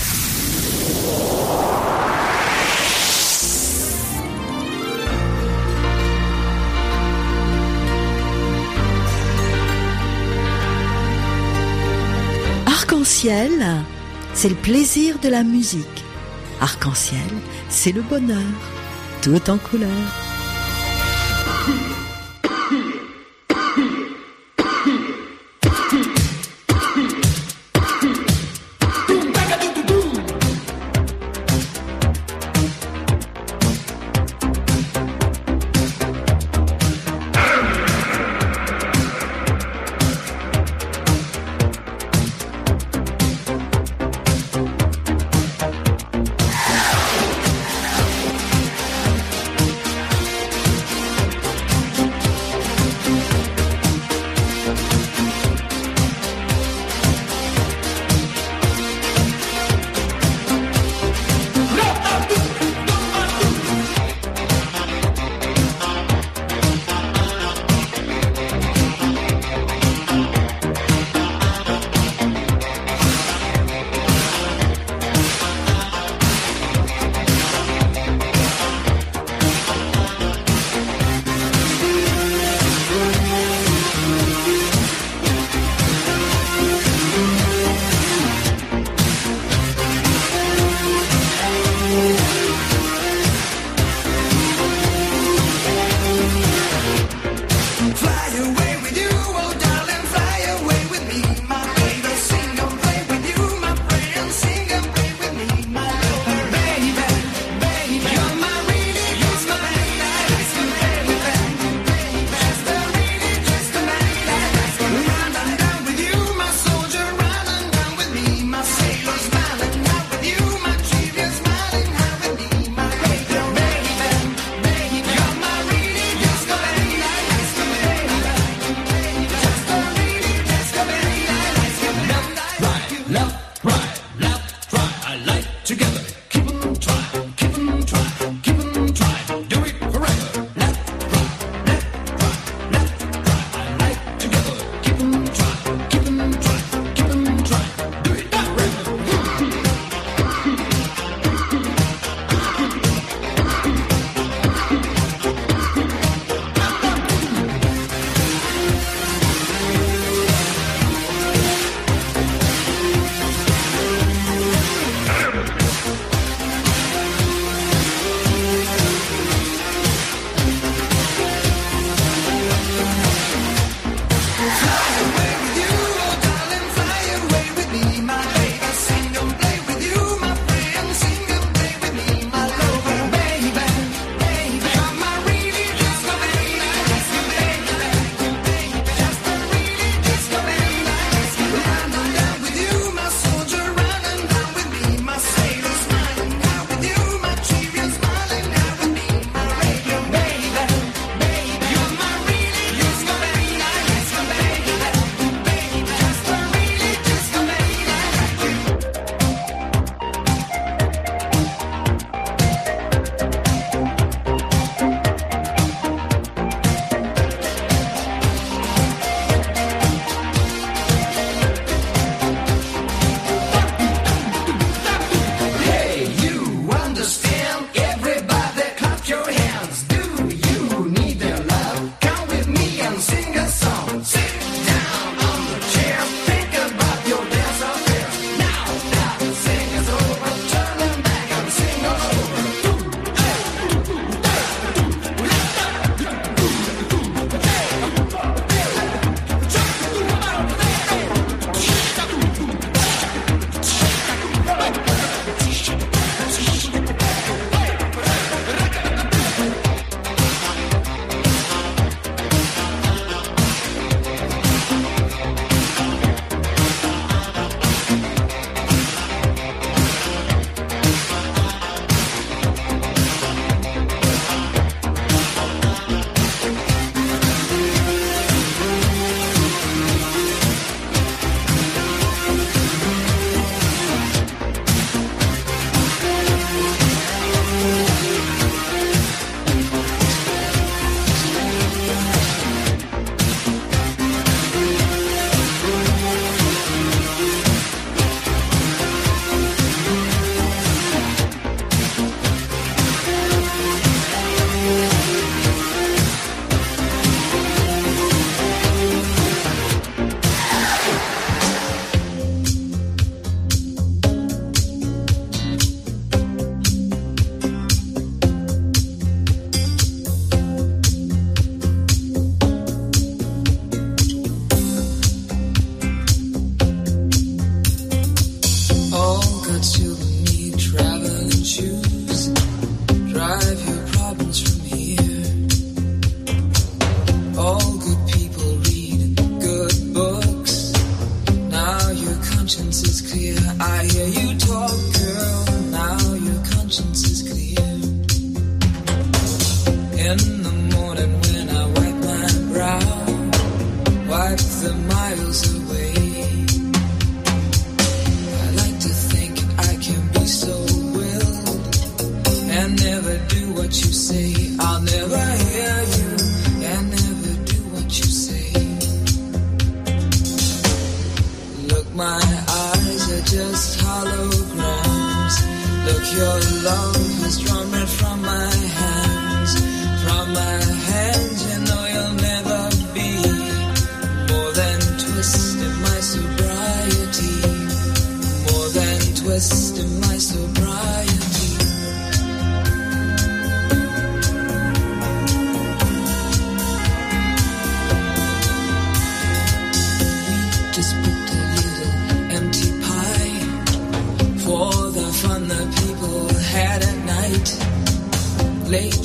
Arc-en-ciel, c'est le plaisir de la musique. Arc-en-ciel, c'est le bonheur, tout en couleur.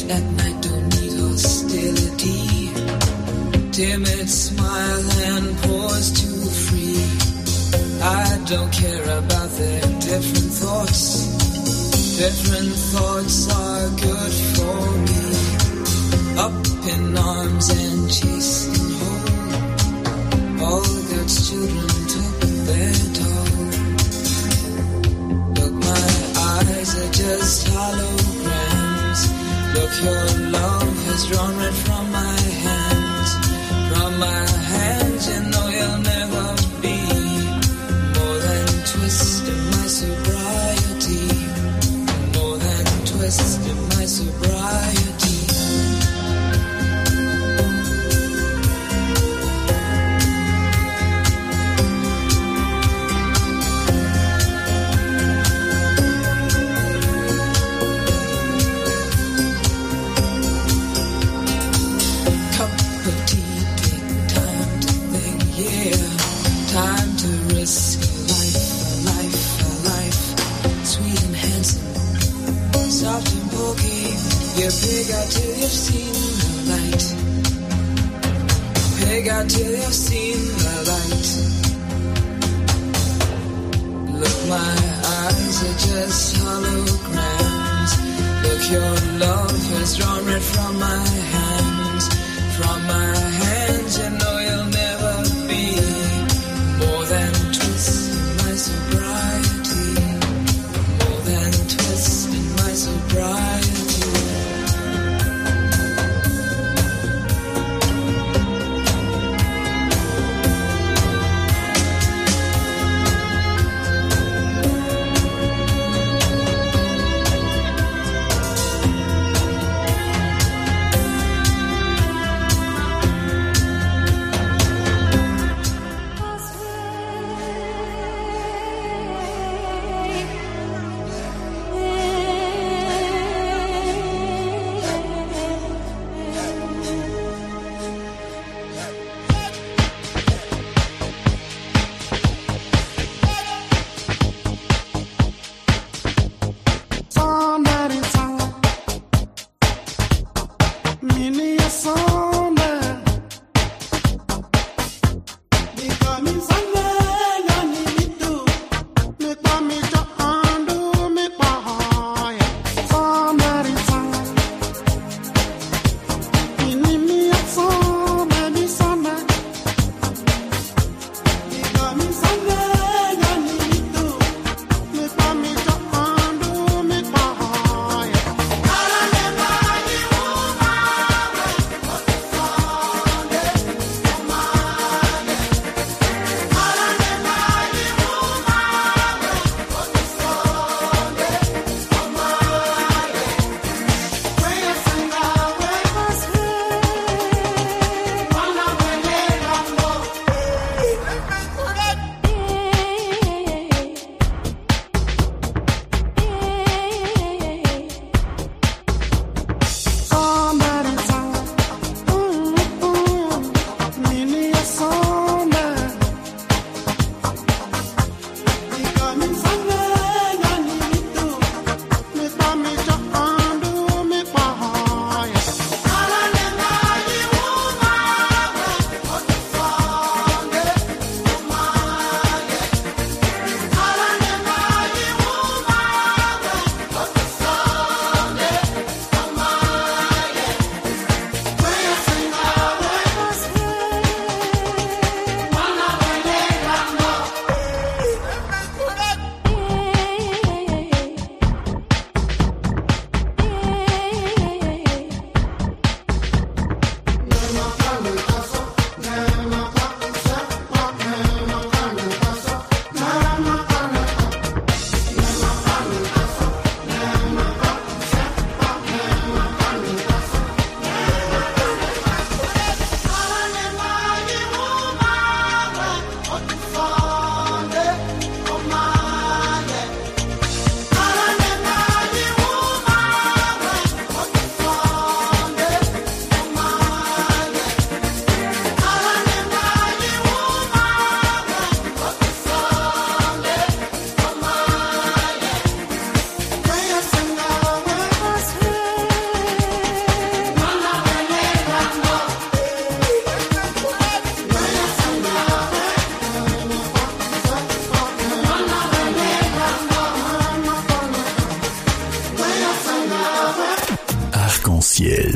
at night don't need hostility. Timid smile and pause to free. I don't care about their different thoughts. Different thoughts are good for me. Up in arms and chasing home. All God's children took their toll. Look, my eyes are just holograms. Look, your love has drawn red from my hands. From my hands, you know you'll never be more than twist in my sobriety. More than twist in my sobriety. Time to risk a life, sweet and handsome, soft and pokey. You pig out till you've seen the light. Pig out till you've seen the light. Look, my eyes are just holograms. Look, your love has drawn red from my hands. From my hands, you know you'll never be more than twist in my sobriety. More than twist in my sobriety. Arc-en-Ciel.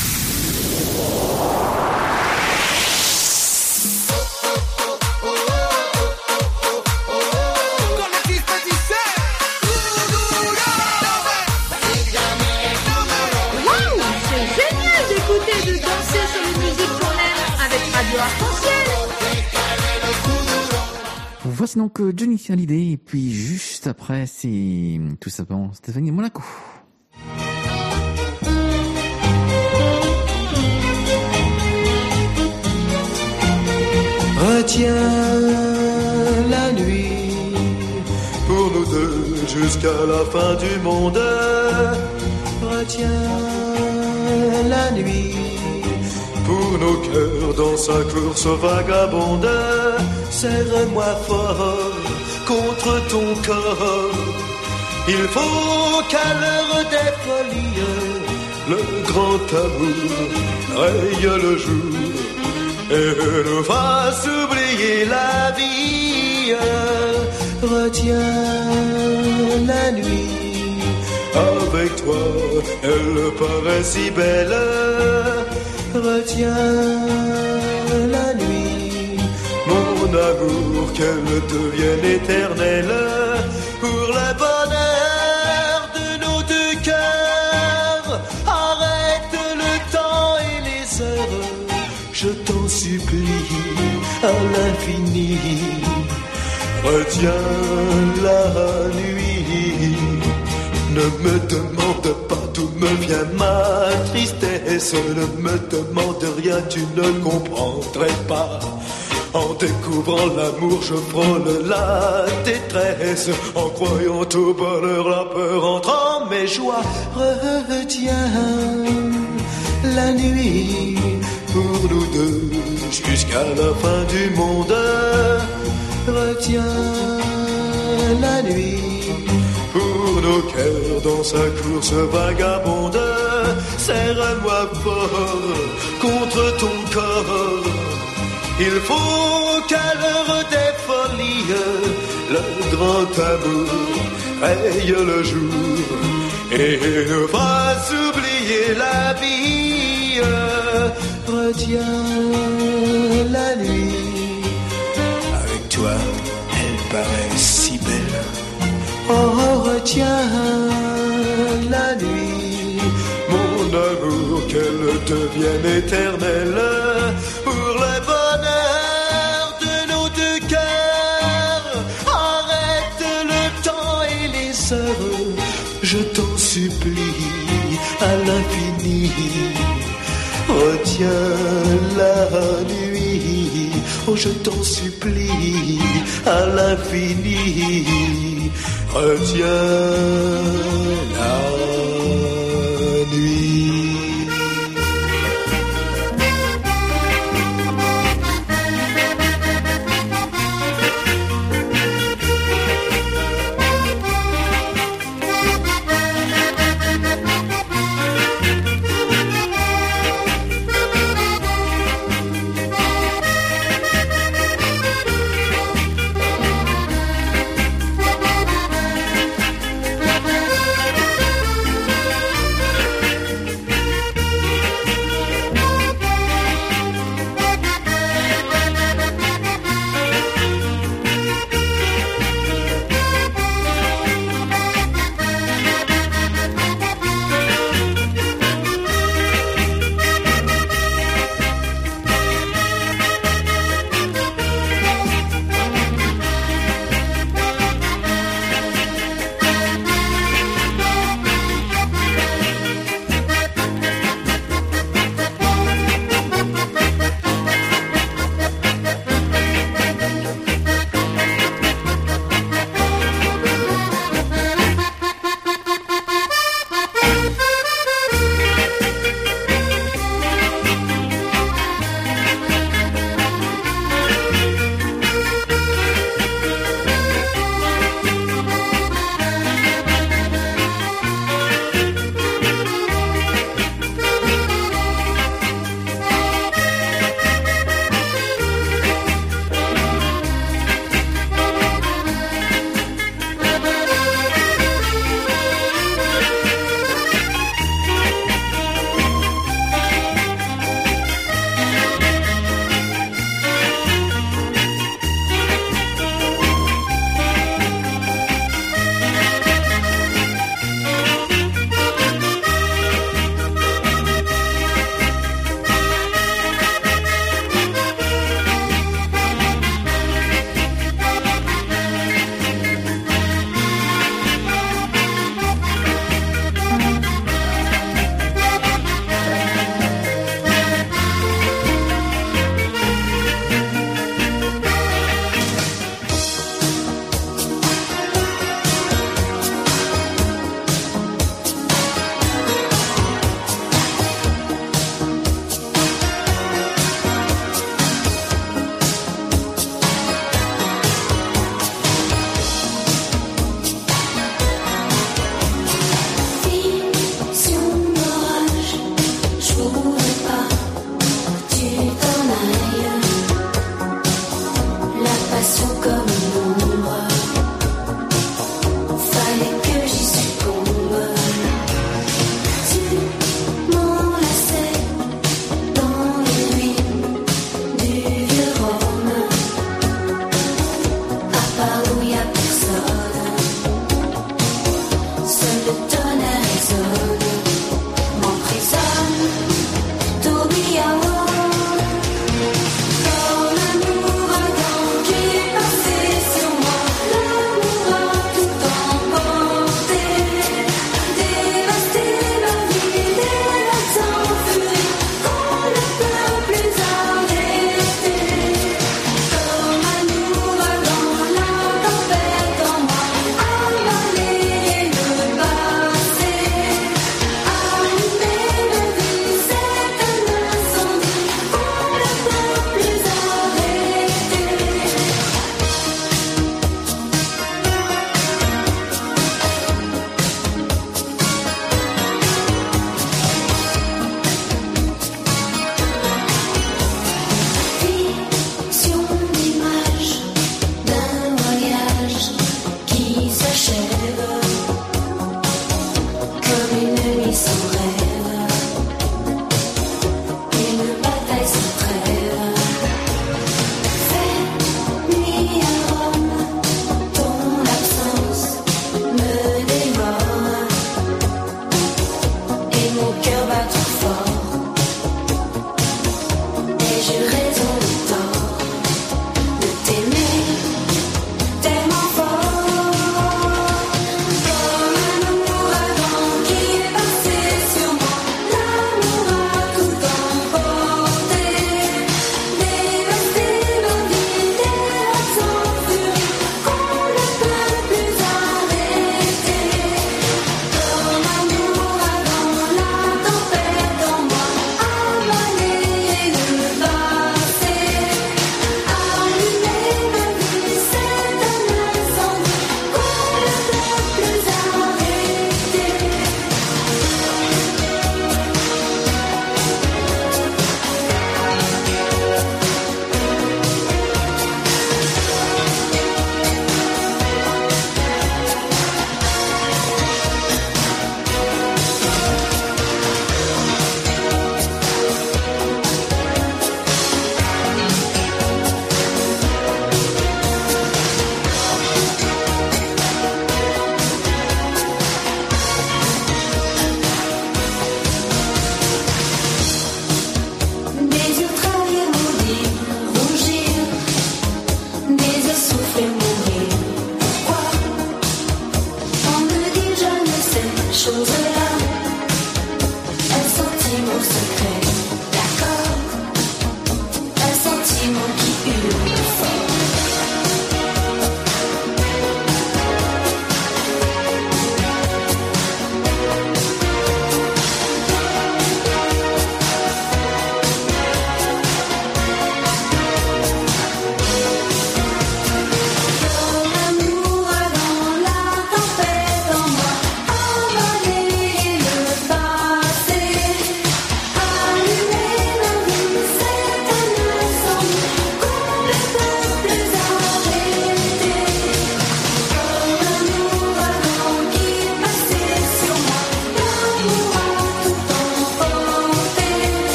Waouh, c'est génial d'écouter et de danser sur les musiques qu'on aime avec Radio Arc-en-Ciel. Voici donc Johnny Hallyday, et puis juste après, c'est tout simplement Stéphanie Monaco. Retiens la nuit pour nous deux jusqu'à la fin du monde. Retiens la nuit pour nos cœurs dans sa course vagabonde. Serre-moi fort contre ton corps. Il faut qu'à l'heure des folies, le grand amour raye le jour et nous fasse oublier la vie. Retiens la nuit, avec toi elle paraît si belle. Retiens la nuit, mon amour, qu'elle devienne éternelle, pour le bonheur de nos deux cœurs. Arrête le temps et les heures, je t'en supplie à l'infini. Retiens la nuit, ne me demande pas d'où me vient ma tristesse. Ne me demande rien, tu ne comprendrais pas. En découvrant l'amour, je frôle la détresse. En croyant au bonheur, la peur entre en mes joies. Retiens la nuit pour nous deux jusqu'à la fin du monde. Retiens la nuit pour nos cœurs dans sa course vagabonde. Serre-moi fort contre ton corps. Il faut qu'à l'heure des folies, le grand amour raye le jour et nous fasse oublier la vie. Retiens la nuit, avec toi elle paraît si belle. Oh, retiens la nuit, mon amour, qu'elle devienne éternelle, pour le bonheur de nos deux cœurs. Arrête le temps et les heures, je t'en supplie à l'infini. Retiens la nuit, oh je t'en supplie à l'infini. Retiens la nuit.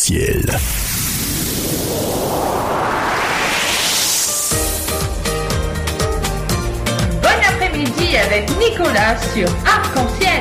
Arc-en-Ciel. Bon après-midi avec Nicolas sur Arc-en-Ciel.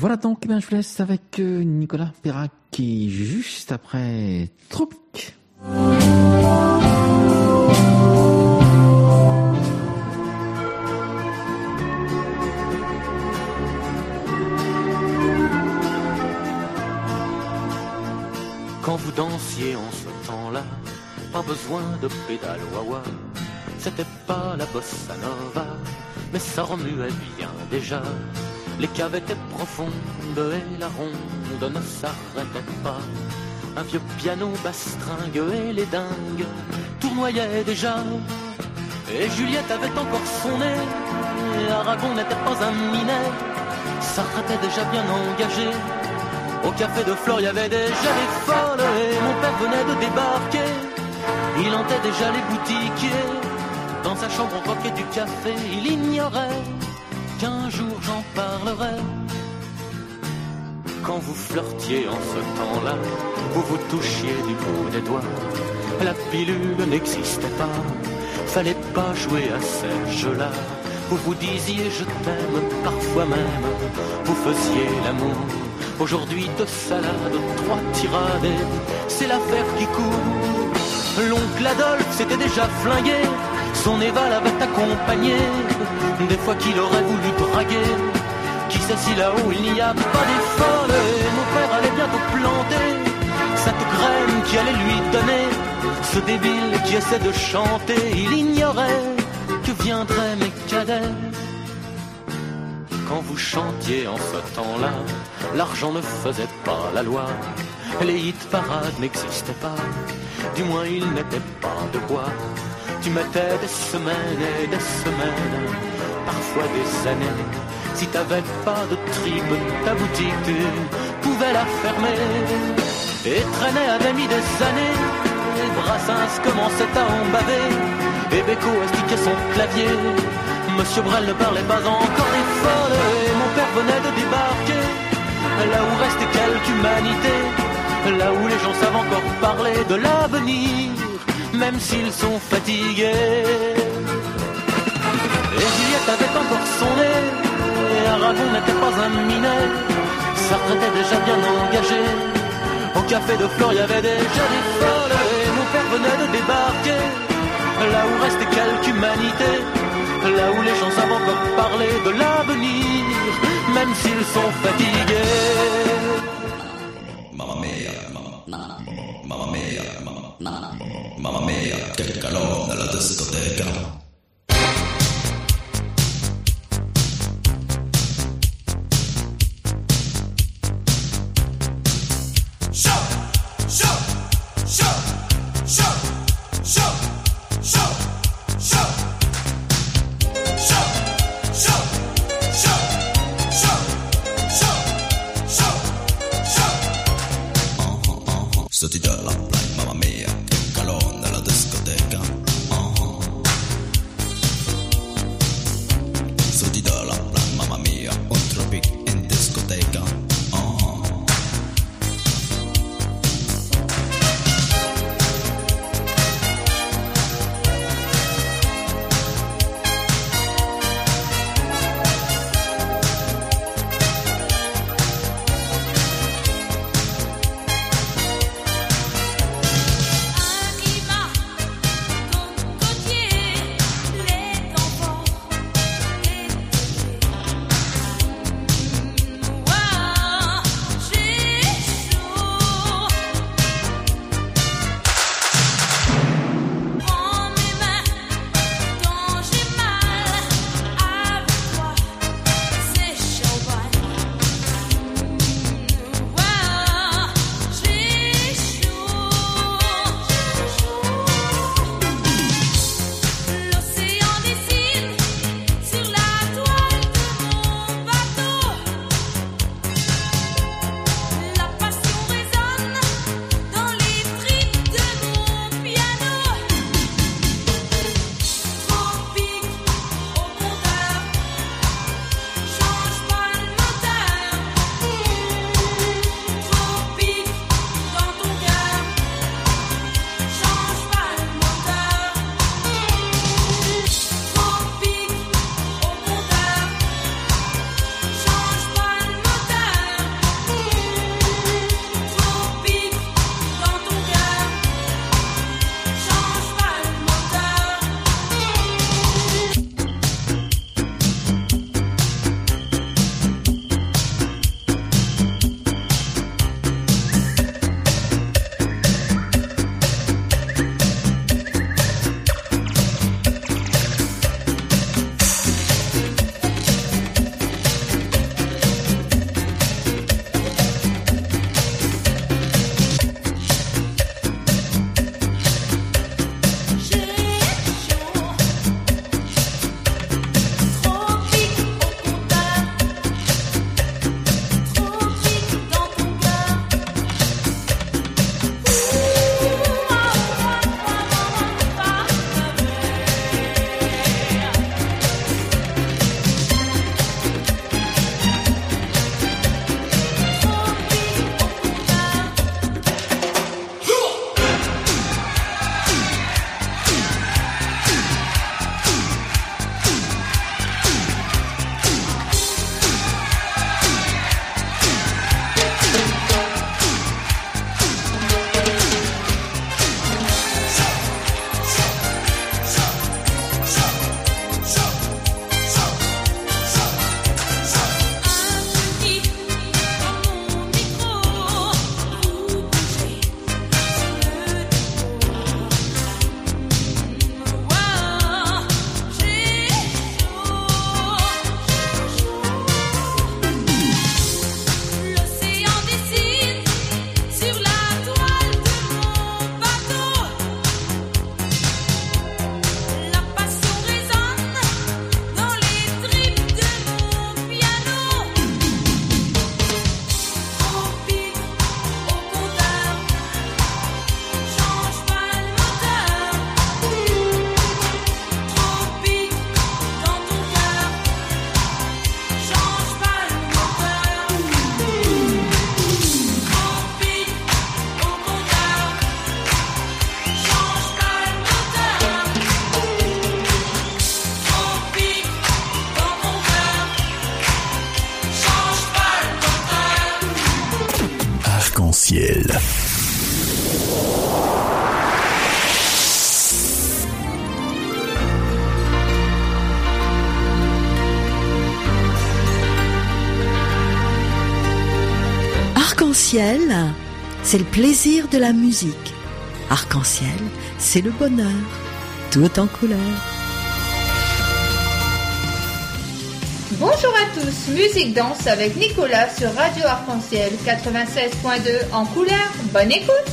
Voilà donc, je vous laisse avec Nicolas Perrac qui est juste après Tropique. Quand vous dansiez en ce temps-là, pas besoin de pédale wah-wah, c'était pas la bossa nova, mais ça remuait bien déjà. Les caves étaient profondes et la ronde ne s'arrêtait pas. Un vieux piano bastringue et les dingues tournoyaient déjà. Et Juliette avait encore son nez, Aragon n'était pas un minet, Sartre était déjà bien engagé. Au café de Flore, il y avait déjà des folles et mon père venait de débarquer. Il hantait déjà les boutiquiers. Dans sa chambre, on croquait du café. Il ignorait qu'un jour j'en parlerai. Quand vous flirtiez en ce temps-là, vous vous touchiez du bout des doigts. La pilule n'existait pas, fallait pas jouer à ces jeux-là. Vous vous disiez je t'aime, parfois même, vous faisiez l'amour. Aujourd'hui 2 salades, 3 tirades, c'est l'affaire qui court. L'oncle Adolphe s'était déjà flingué, son Eva l'avait accompagné. Des fois qu'il aurait voulu draguer, qui sait si là-haut il n'y a pas des folles. Mon père allait bientôt planter cette graine qui allait lui donner ce débile qui essaie de chanter. Il ignorait que viendraient mes cadets. Quand vous chantiez en ce temps-là, l'argent ne faisait pas la loi. Les hit-parades n'existaient pas, du moins ils n'étaient pas de bois. Tu mettais des semaines et des semaines, parfois des années. Si t'avais pas de tripe, ta boutique tu pouvais la fermer. Et Trenet avait mis des années, et Brassens commençait à en baver. Et Beko astiquait son clavier. Monsieur Brel ne parlait pas encore des folles. Et mon père venait de débarquer, là où reste quelque humanité, là où les gens savent encore parler de l'avenir, même s'ils sont fatigués. Et Juliette avait encore son nez, et Aragon n'était pas un minet, Sartre était déjà bien engagé. Au café de Flore, il y avait déjà des folles. Et mon père venait de débarquer, là où reste quelque humanité, là où les gens savent encore parler de l'avenir, même s'ils sont fatigués. Mamma mia, mamma mia, mamma mia, che calore nella discoteca. Arc-en-Ciel. Arc-en-Ciel, c'est le plaisir de la musique. Arc-en-ciel, c'est le bonheur, tout en couleur. Bonjour à tous, musique danse avec Nicolas sur Radio Arc-en-Ciel 96.2 en couleur. Bonne écoute.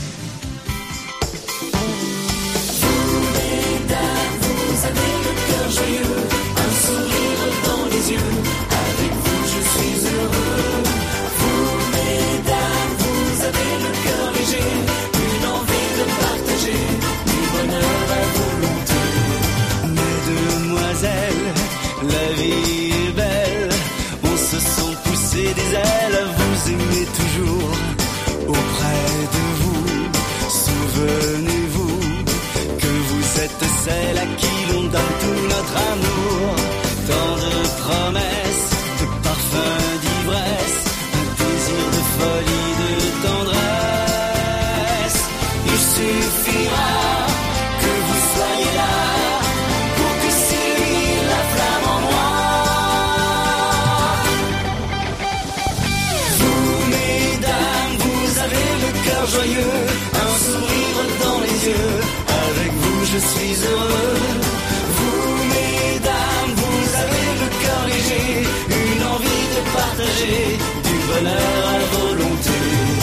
Mesdames, vous avez le cœur joyeux, un sourire dans les yeux. Avec vous, je suis heureux. Vous, mesdames, vous avez le cœur léger, une envie de partager du bonheur à volonté. Mesdemoiselles, la vie est belle, on se sent pousser des ailes, vous aimez toujours auprès de vous. Souvenez-vous que vous êtes celle à qui l'on donne tout notre amour. Tant de promesses, de parfums, d'ivresse, un désir de folie, de tendresse. Il suffira que vous soyez là pour que s'éveille la flamme en moi. Vous, mesdames, vous avez le cœur joyeux, un sourire dans les yeux. Avec vous, je suis heureux. Vous, mesdames, vous avez le cœur léger, une envie de partager du bonheur à volonté.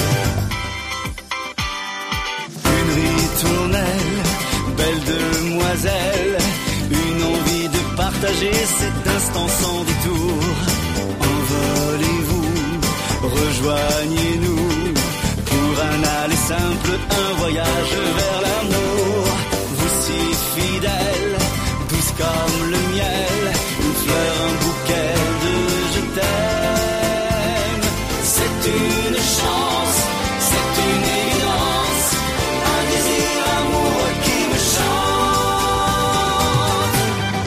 Une ritournelle, belle demoiselle, une envie de partager cet instant sans détour. Envolez-vous, rejoignez-nous pour un aller simple, un voyage vers l'amour. Vous si fidèle, douce comme le miel, une fleur, un bouquet de je t'aime. C'est une chance, c'est une évidence, un désir amoureux qui me chante.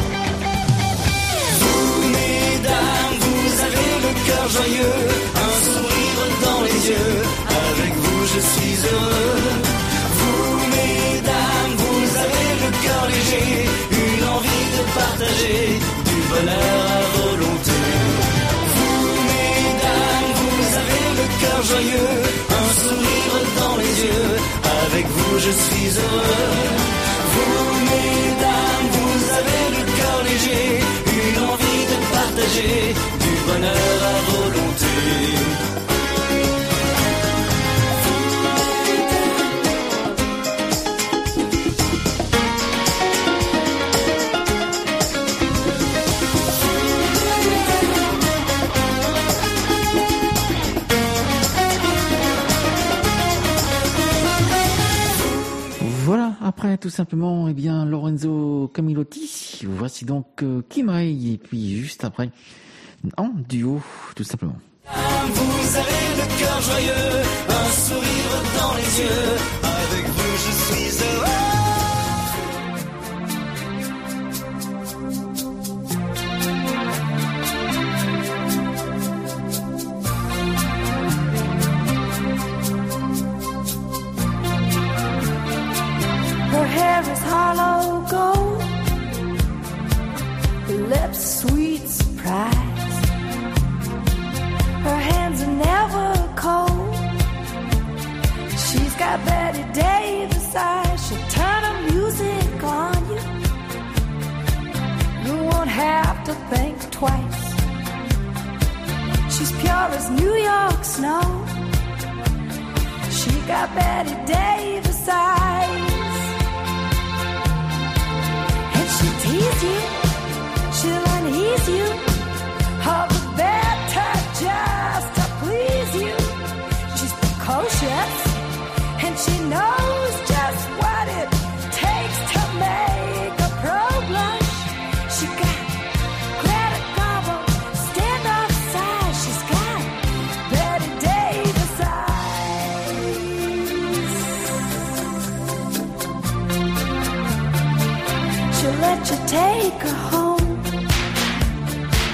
Vous, mesdames, vous avez le cœur joyeux, un sourire dans les yeux. Avec vous, je suis heureux. Vous, mesdames, vous avez le cœur léger, une envie de partager du bonheur à volonté. Vous, mesdames, vous avez le cœur joyeux, un sourire dans les yeux. Avec vous, je suis heureux. Vous, mesdames, vous avez le cœur léger, une envie de partager du bonheur à volonté. Voilà, après tout simplement, eh bien, Lorenzo Camilotti, voici donc Kim Ray, et puis juste après, en duo, tout simplement. Vous avez le cœur joyeux, un sourire dans les yeux. Avec vous, je suis heureux. Her hair is hollow gold, her lips sweet surprise. Her hands are never cold. She's got Betty Davis eyes. She'll turn her music on you. You won't have to think twice. She's pure as New York snow. She got Betty Davis eyes. She'll tease you, she'll unease you, all the better just to please you. She's precocious, and she knows just what it takes to make a pro blush. She got Greta Garbo, stand off side. She's got Betty Davis eyes. She'll let you take her home.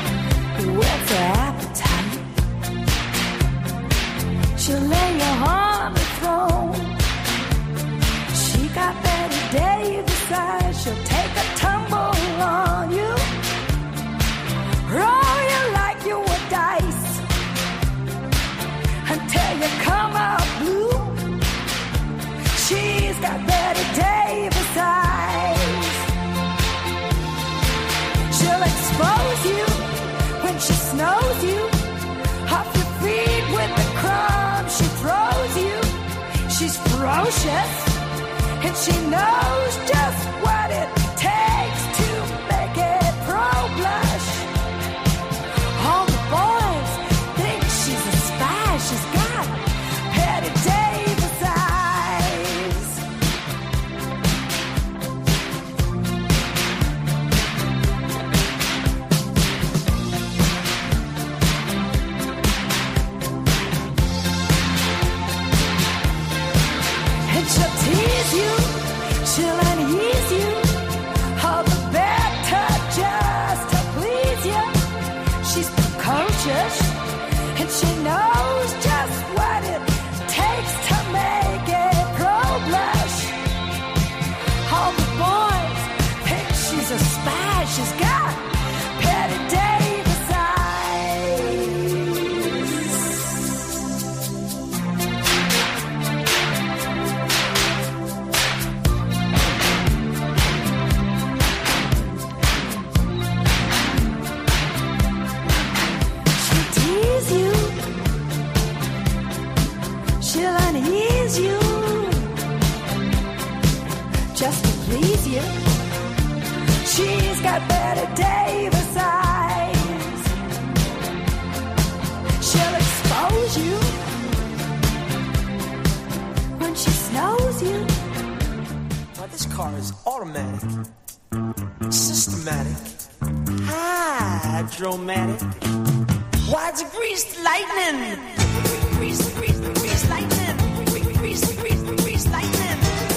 snows you off your feet with the crumbs she throws you. She's ferocious, and she knows just what it takes to make it pro-blush. All the boys think she's a spy. She's got Betty Davis eyes. And she'll tease you, she'll unease you, all the better just to please you. She's precocious, and she knows just what it takes to make it pro-blush. All the boys think she's a spy. She's got Betty Davis eyes. She'll tease you, she'll unease you, just to please you. She's got Betty Davis eyes. She'll expose you when she snows you. Now this car is automatic, systematic, hydromatic. Why it's a greased lightning? Greased lightning. Greased lightning. Greased lightning.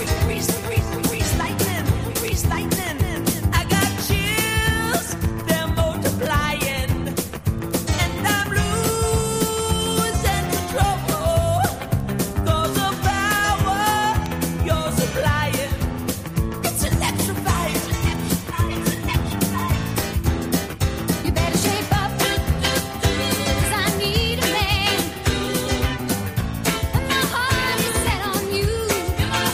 Greased lightning. I got chills, they're multiplying, and I'm losing control. 'Cause of power you're supplying, it's electrifying. You better shape up, 'cause I need a man. And my heart is set on you.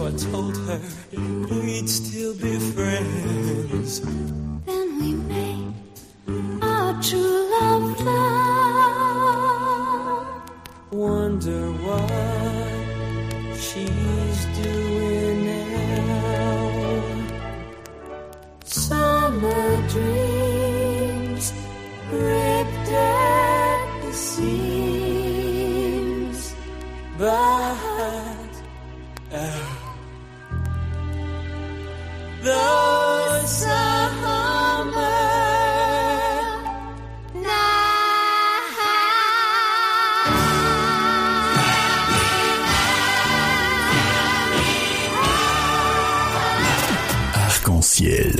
I told her we'd still be friends. Then we made our true love vow. Wonder what she's doing now. Summer dreams ripped at the seams. But the summer Arc-en-ciel.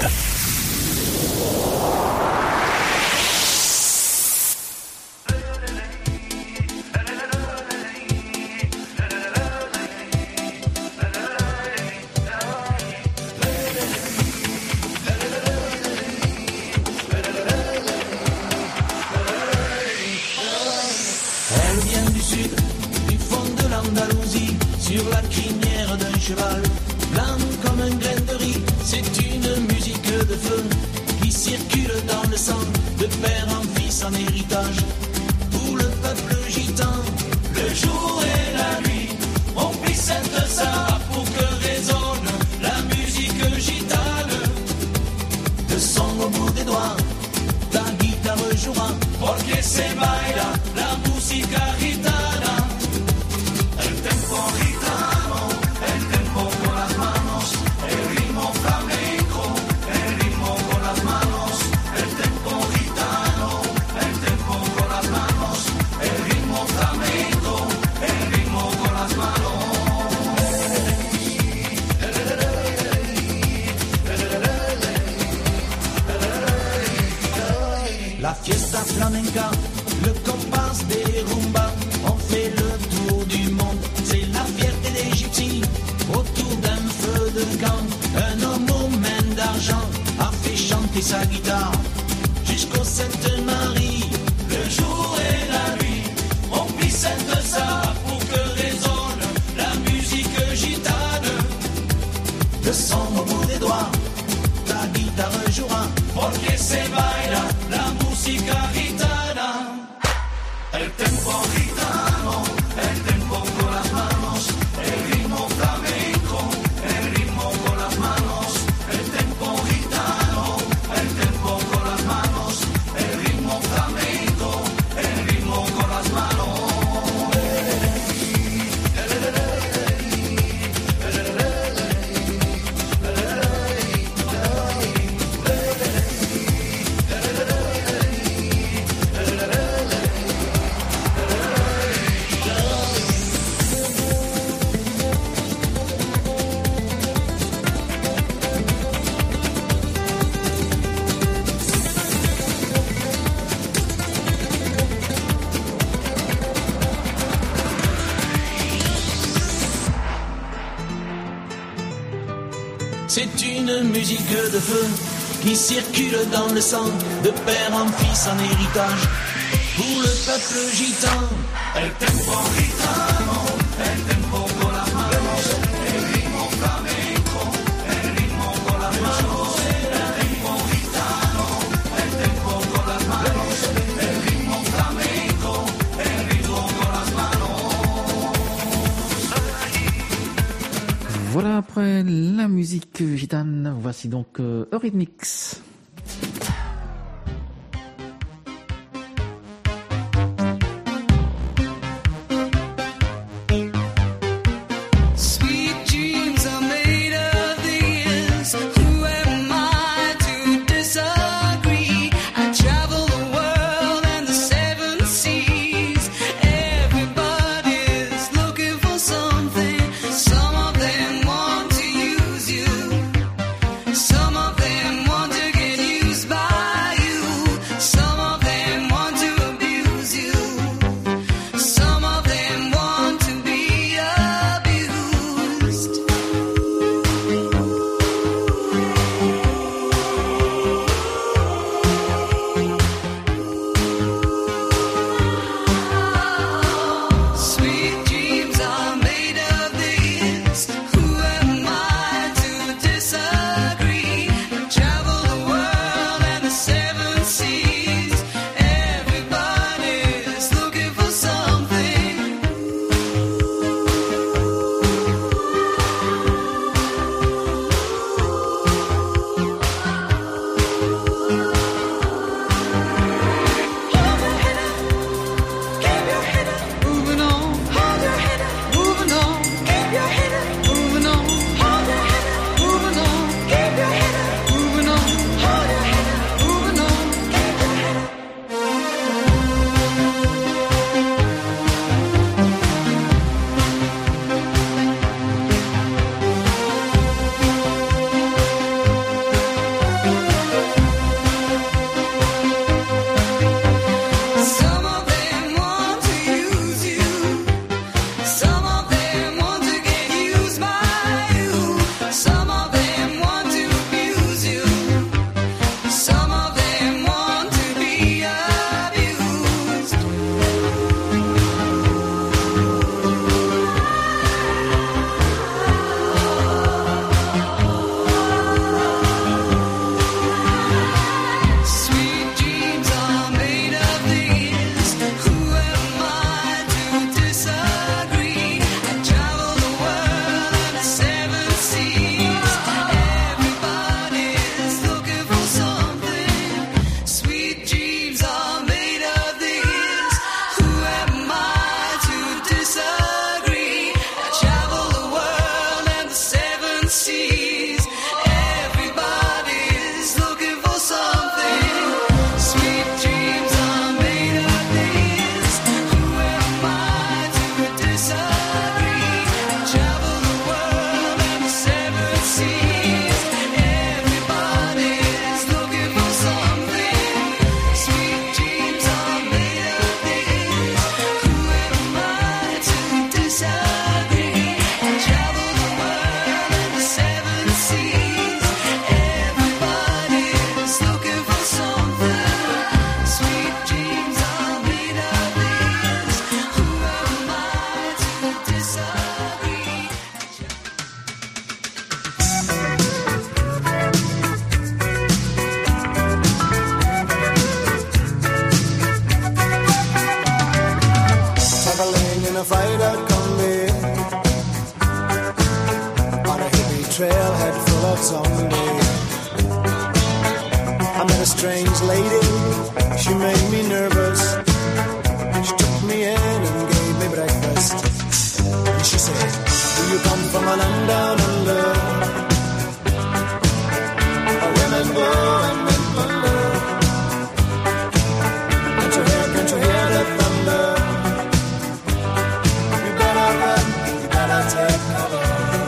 Elle vient du sud, du fond de l'Andalousie, sur la crinière d'un cheval, blanc comme un grain de riz. C'est une musique de feu qui circule dans le sang, de père en fils en héritage. Pour le peuple gitan, le jour et la nuit, on plie cette Sahara pour que résonne la musique gitane. Le son au bout des doigts, la guitare jouera, porque se baila la música gitana. El tempo gitano, el tempo con las manos, el ritmo flamenco, el ritmo con las manos. El tempo gitano, el tempo con las manos, el ritmo flamenco, el ritmo con las manos. La fiesta flamenca, le compas des rumba, on fait le tour du monde. C'est la fierté des gypsies, autour d'un feu de camp. Un homme aux mains d'argent a fait chanter sa guitare jusqu'au Sainte-Marie. Le jour et la nuit, on plie Sainte-Sahara pour que résonne la musique gitane. Le son au bout des doigts, la guitare jouera, porque se baila la música gitana. El tempo gitano, el tempo con las manos, el ritmo flamenco, el ritmo con las manos. El tempo gitano, el tempo con las manos, el ritmo flamenco, el ritmo con las manos. C'est une musique de feu qui circule dans le sang, de père en fils en héritage. Pour le peuple gitan, el tempo gitano, el tempo con las manos, el ritmo flamenco, el ritmo con las manos. El tempo gitano, el tempo con las manos, el ritmo flamenco, el ritmo con las manos. Voilà, après la musique gitane, voici donc Eurythmics. Sweet dreams are made of these. Who am I to disagree? I travel the world and the seven seas. Everybody's looking for something. Some of them want to use you. Some of them want to get trailhead full of zombies. I met a strange lady, she made me nervous. She took me in and gave me breakfast. And she said, do you come from a land down under? Where women go and men wonder. Can't you hear the thunder? You better run, you better take cover.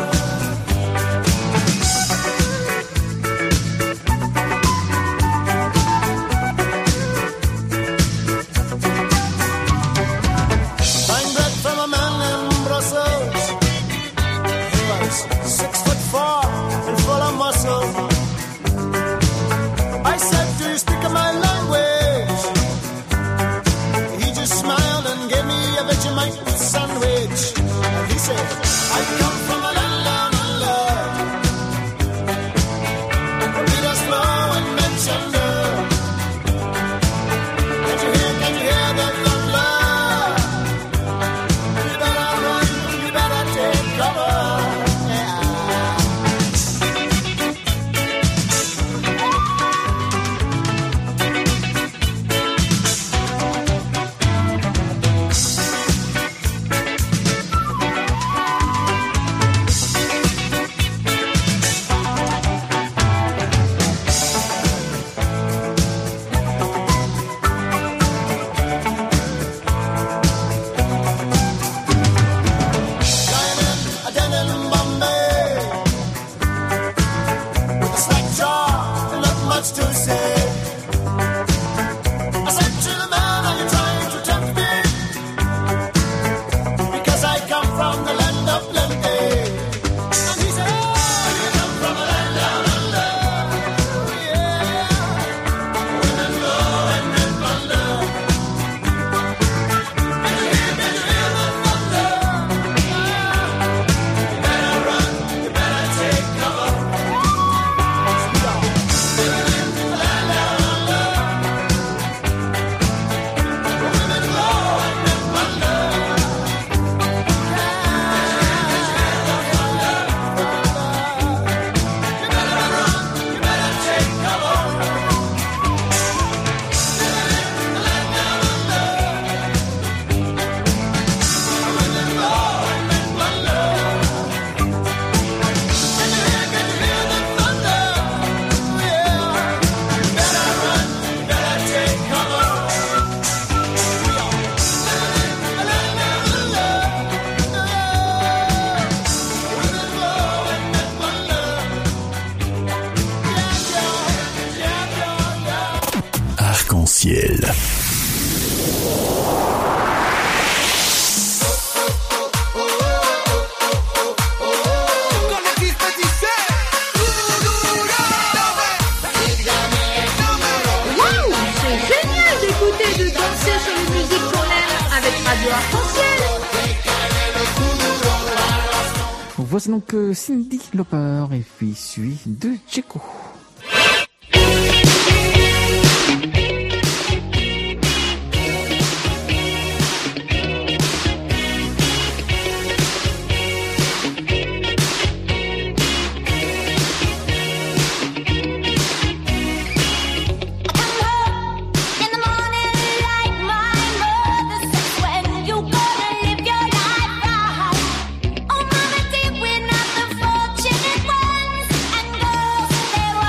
Arc-en-ciel. Voici donc Cyndi Lauper et puis suivi de Djeko. They were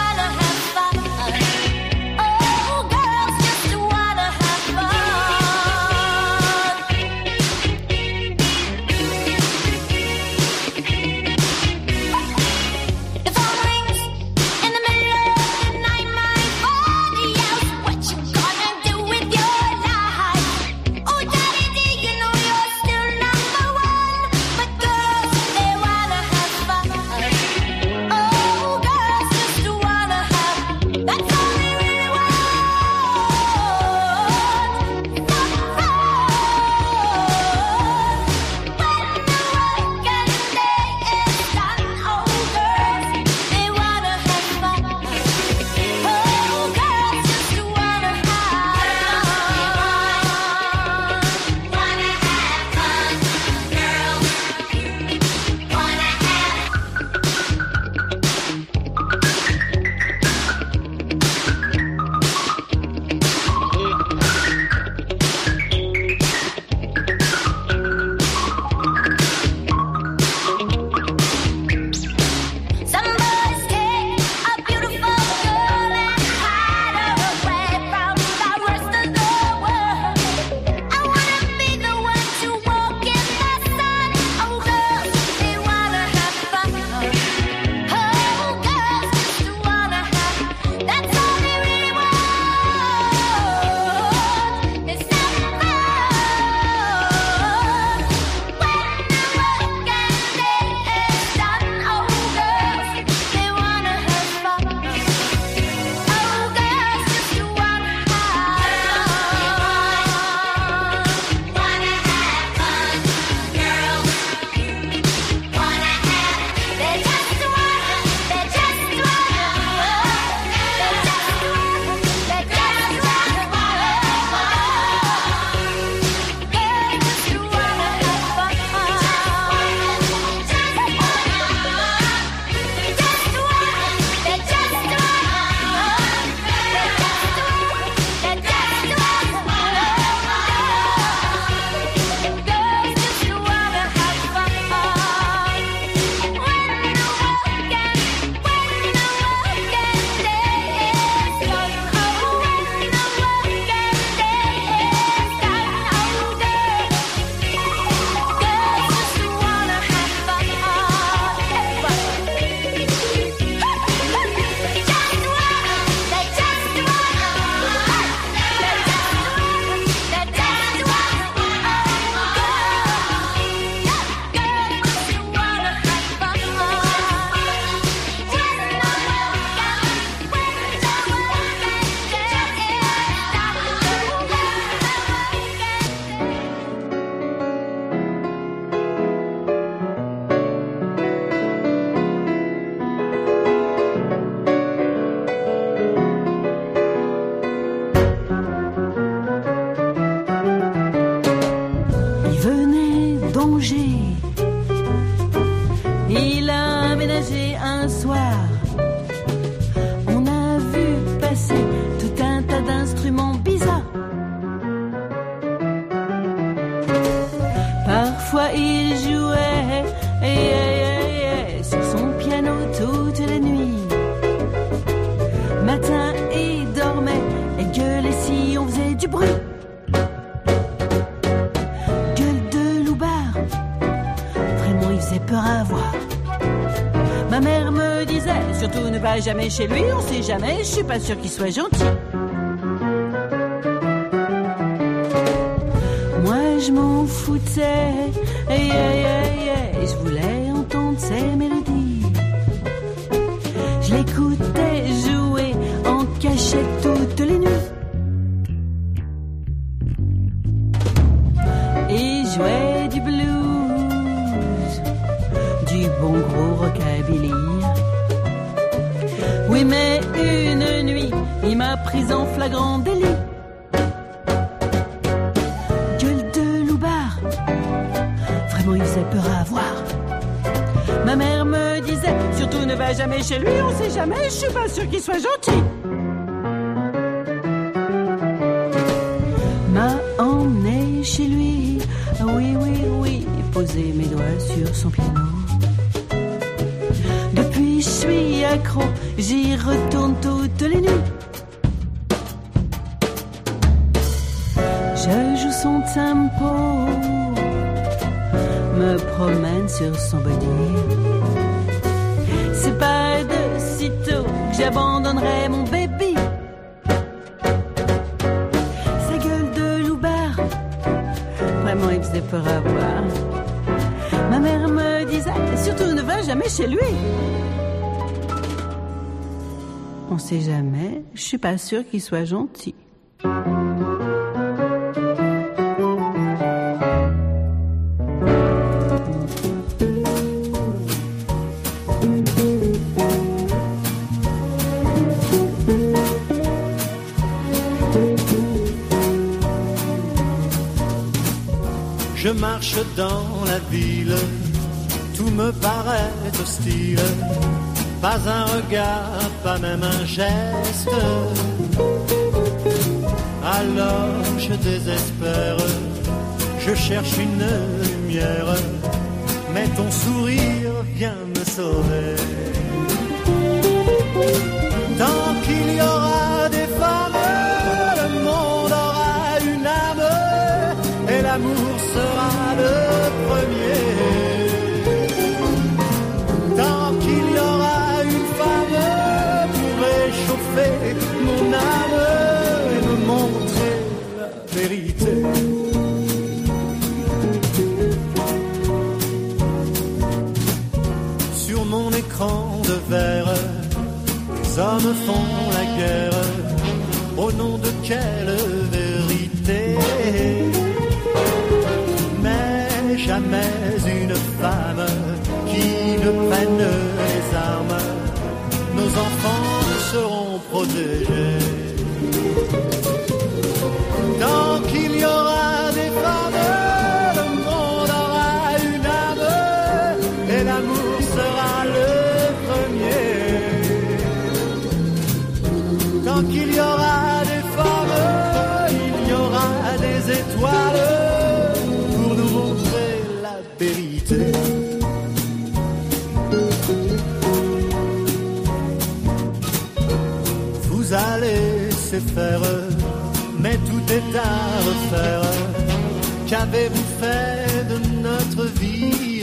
Il a aménagé un soir. On a vu passer tout un tas d'instruments bizarres. Parfois il jouait sur son piano toute la nuit. Matin il dormait et gueulait si on faisait du bruit. Gueule de loupard, vraiment il faisait peur à voir. Ma mère me disait, surtout ne va jamais chez lui, on sait jamais, je suis pas sûre qu'il soit gentil. Moi je m'en foutais, je voulais entendre ses mélodies. Je l'écoutais jouer en cachette toutes les nuits. Il jouait du blues, du bon gros rockabilly. Oui mais une nuit, il m'a prise en flagrant délit. Il faisait peur à voir. Ma mère me disait, surtout ne va jamais chez lui, on sait jamais, je suis pas sûre qu'il soit gentil. M'a emmené chez lui, oui, poser mes doigts sur son piano. Depuis je suis accro, j'y retourne toutes les nuits. Je joue son tempo, me promène sur son body. C'est pas de sitôt que j'abandonnerai mon baby. Sa gueule de loupard, vraiment il faisait peur à voir. Ma mère me disait, surtout ne va jamais chez lui. On sait jamais, je suis pas sûre qu'il soit gentil. Je marche dans la ville, tout me paraît hostile. Pas un regard, pas même un geste. Alors je désespère, je cherche une lumière, mais ton sourire vient me sauver. Tant qu'il y aura des femmes, le monde aura une âme, et l'amour sera le premier. Tant qu'il y aura une femme pour réchauffer mon âme et me montrer la vérité. Sur mon écran de verre, les hommes font la guerre. Au nom de quelle vérité? Mais jamais une femme qui ne prenne les armes. Nos enfants seront protégés. Tant qu'il y aura des femmes, le monde aura une âme, et l'amour sera le premier. Tant qu'il y aura des femmes, il y aura des étoiles pour nous montrer la vérité. Vous allez laisser faire, mais tout est à refaire. Qu'avez-vous fait de notre vie?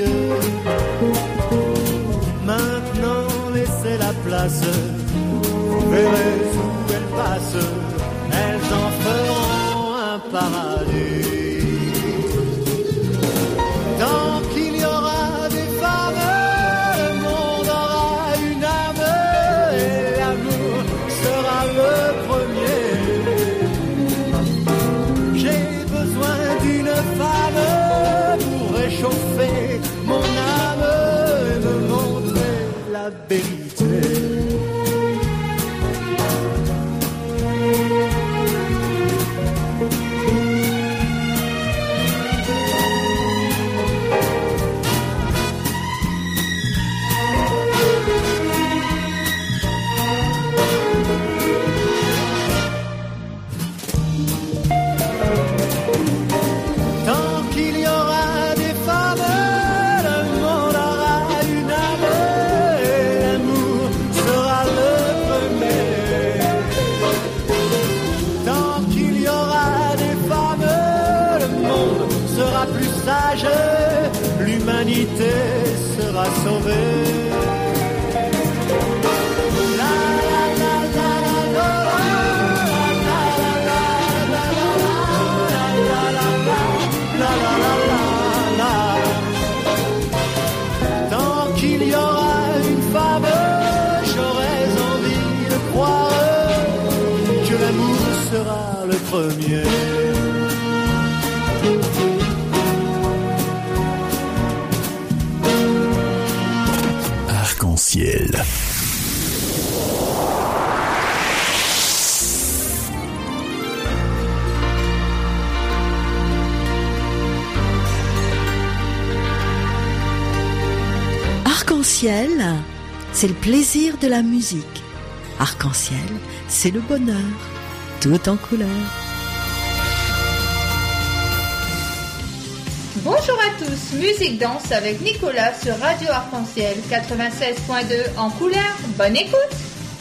Maintenant laissez la place, vous verrez où elles passent, elles en feront un paradis. Tant qu'il y aura des femmes, le monde aura une âme, et l'amour sera le premier. J'ai besoin d'une femme pour réchauffer mon âme et me montrer la vérité. courage, l'humanité sera sauvée. Tant qu'il y aura une femme, j'aurais envie de croire que l'amour sera le premier. Arc-en-ciel. Arc-en-ciel, c'est le plaisir de la musique. Arc-en-ciel, c'est le bonheur, tout en couleur. Bonjour à tous, Musique Danse avec Nicolas sur Radio Arc-en-Ciel 96.2 en couleur. Bonne écoute.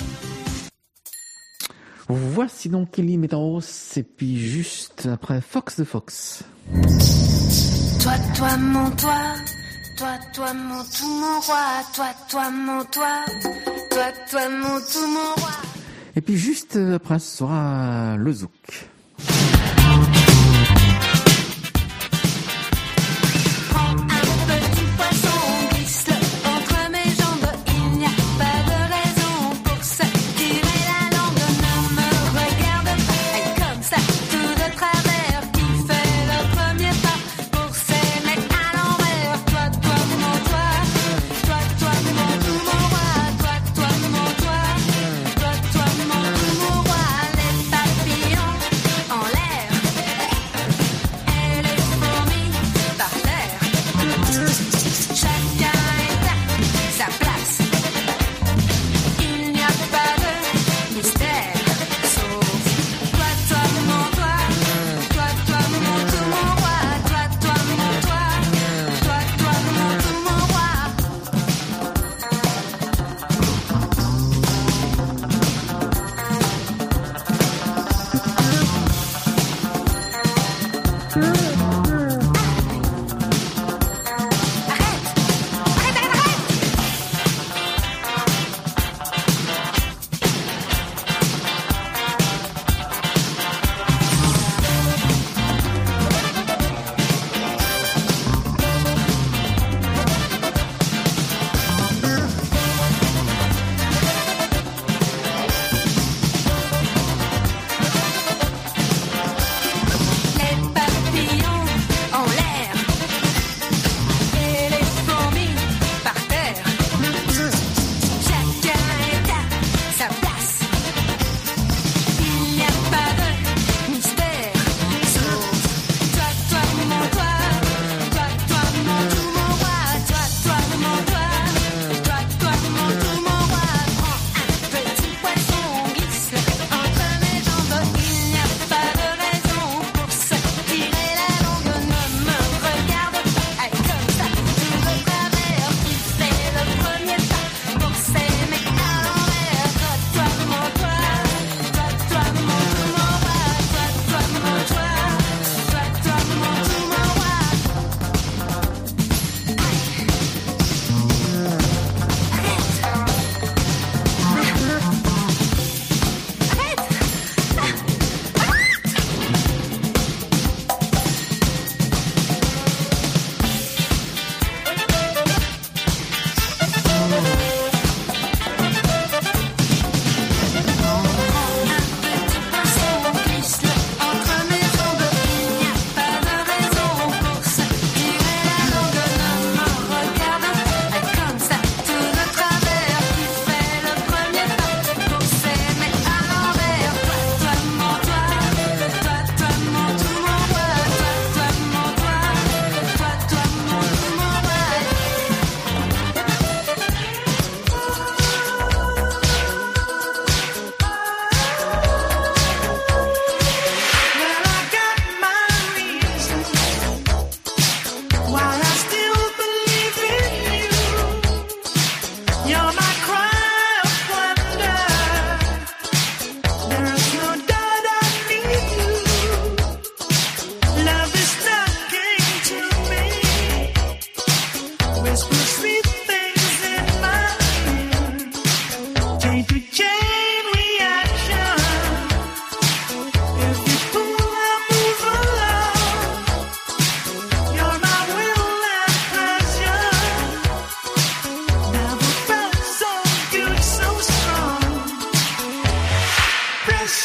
Voici donc Kelly Métaros et puis juste après Fox de Fox. Toi, toi, mon toi. Toi, mon tout, mon roi. Toi, mon toi. Toi, mon tout, mon roi. Et puis juste après ce sera le zouk. Toi, mon tout, mon roi, les papillons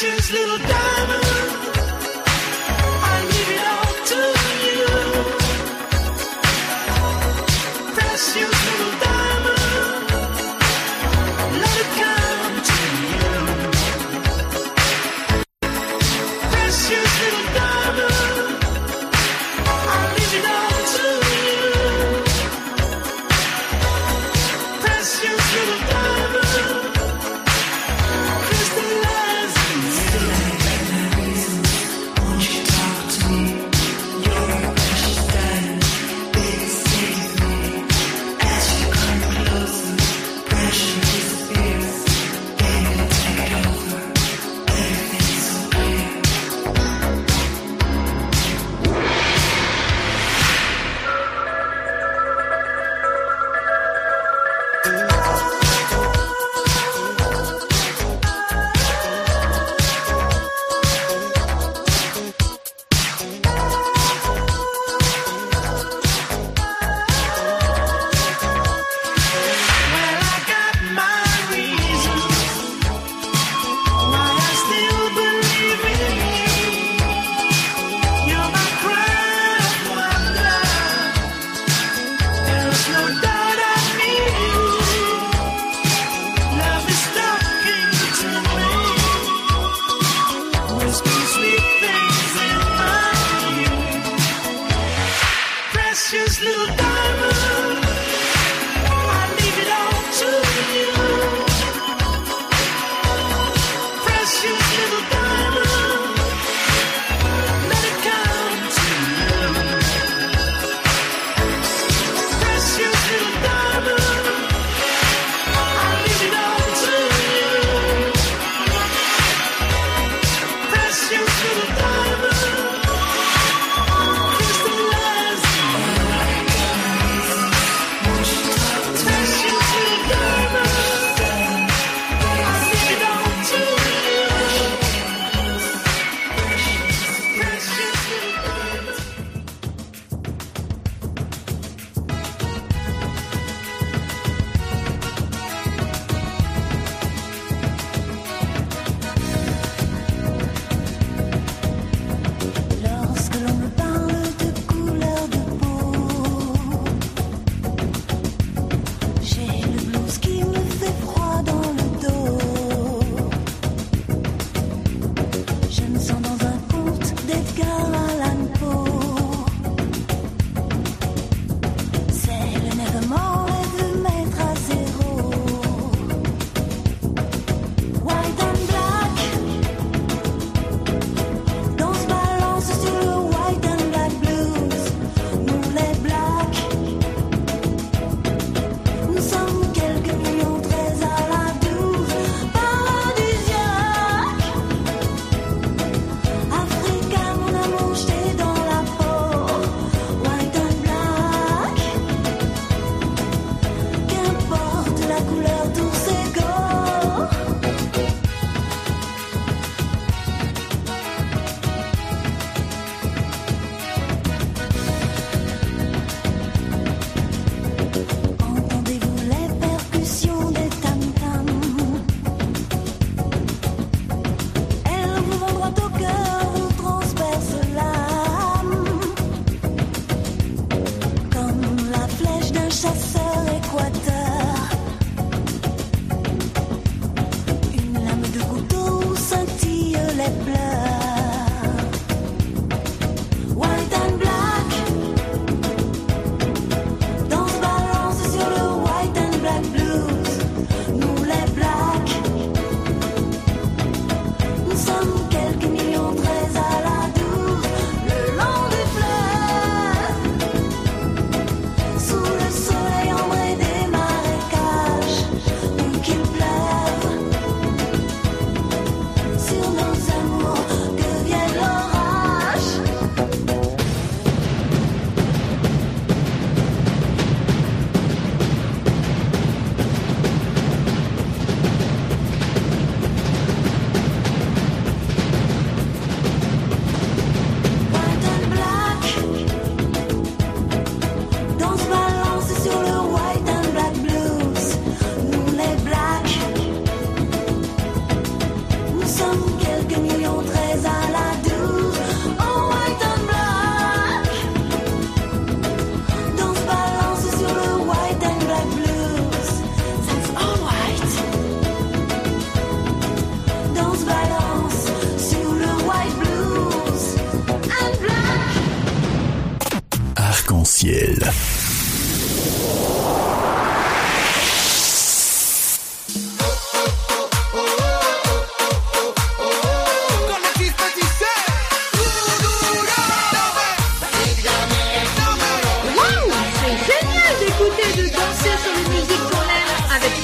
Precious little diamond, I leave it all to you. Precious little diamond, let it come to you. Precious little diamond, I leave it all to you. Precious little diamond, crystallizing.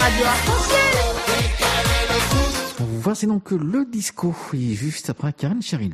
Radio Arc-en-Ciel. Voici donc le disco, et juste après Karen Cheryl.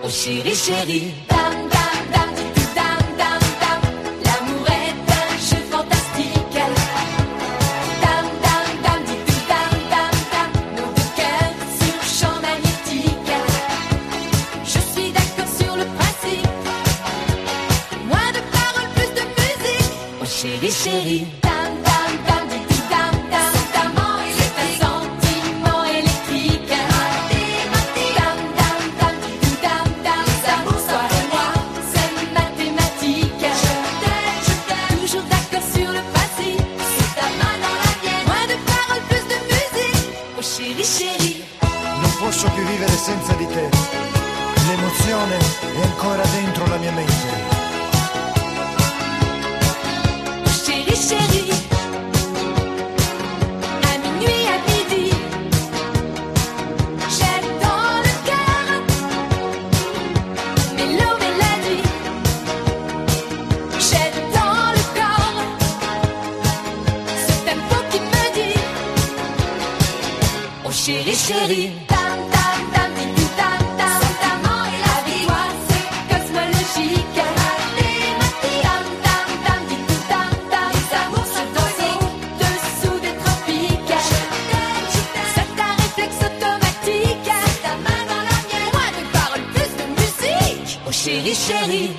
oh chérie, chérie. Dam, dam, dam, di, dam, dam, dam. L'amour est un jeu fantastique. Dam, dam, dam, di, dam, dam, dam. Nos deux cœurs sur champ magnétique. Je suis d'accord sur le principe. Moins de paroles, plus de musique. Oh chérie, chérie. Dam, dam, dam, di, dam, dam, dam. C'est un sentiment électrique. Dam, dam, dam, di, dam, dam, dam. Toi et moi, c'est mathématique. Je t'aime, toujours d'accord sur le principe. C'est ta main dans la mienne. Moins de paroles, plus de musique. Oh chérie, chérie. Non posso più vivere senza di te. L'emozione è ancora dentro la mia mente. Oh chérie, chérie. À minuit, à midi. J'ai dans le cœur mélo, mélodie. J'ai dans le corps ce tempo qui me dit oh chérie, chérie. Tam, tam, tam, di, di, tam, tam, tam. Avec toi, c'est cosmologique. Tam, tam, tam, di, di, tam, tam, tam. Se danser dessous des tropiques. C'est un réflexe automatique. Ta main dans la mienne. Moins de paroles, plus de musique. Oh chérie, chérie.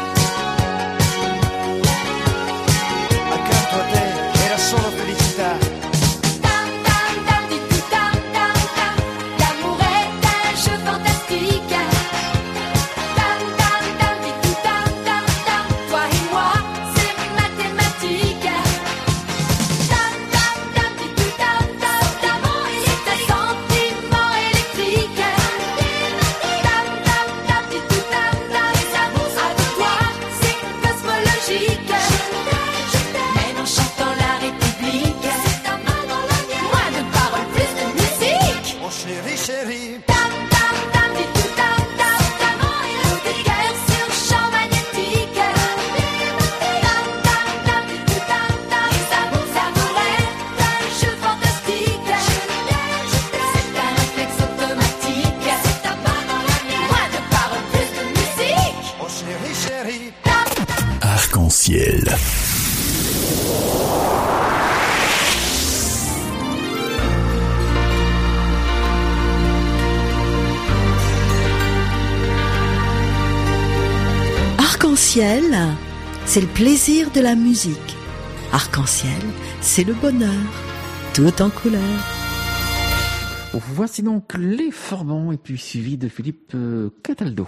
Accanto a te era solo felicità. Tam, tam, tam, di, di, tam, tam, tam. L'amour est un jeu fantastique. Tam, tam, tam, di, di, tam, tam, tam. Toi et moi, c'est mathématique. Tam, tam, tam, di, di, tam, tam, tam. C'est un sentiment électrique. Tam, tam, tam, di, di, tam, tam, tam. Avec toi, c'est cosmologique. Même en chantant la République. C'est ta main dans la mienne. Moins de paroles, plus de musique. Oh chérie, chérie. Tam, tam, tam, di, di, tam, tam, tam. Nos deux cœurs sur champ magnétique. Tam, tam, tam, di, di, tam, tam, tam. L'amour est un jeu fantastique. C'est un réflexe automatique. C'est ta main dans la mienne. Moins de paroles, plus de musique. Oh chérie, chérie. Arc-en-ciel. Arc-en-ciel, c'est le plaisir de la musique. Arc-en-ciel, c'est le bonheur, tout en couleur. Voici donc les Forbans et puis suivi de Philippe Cataldo.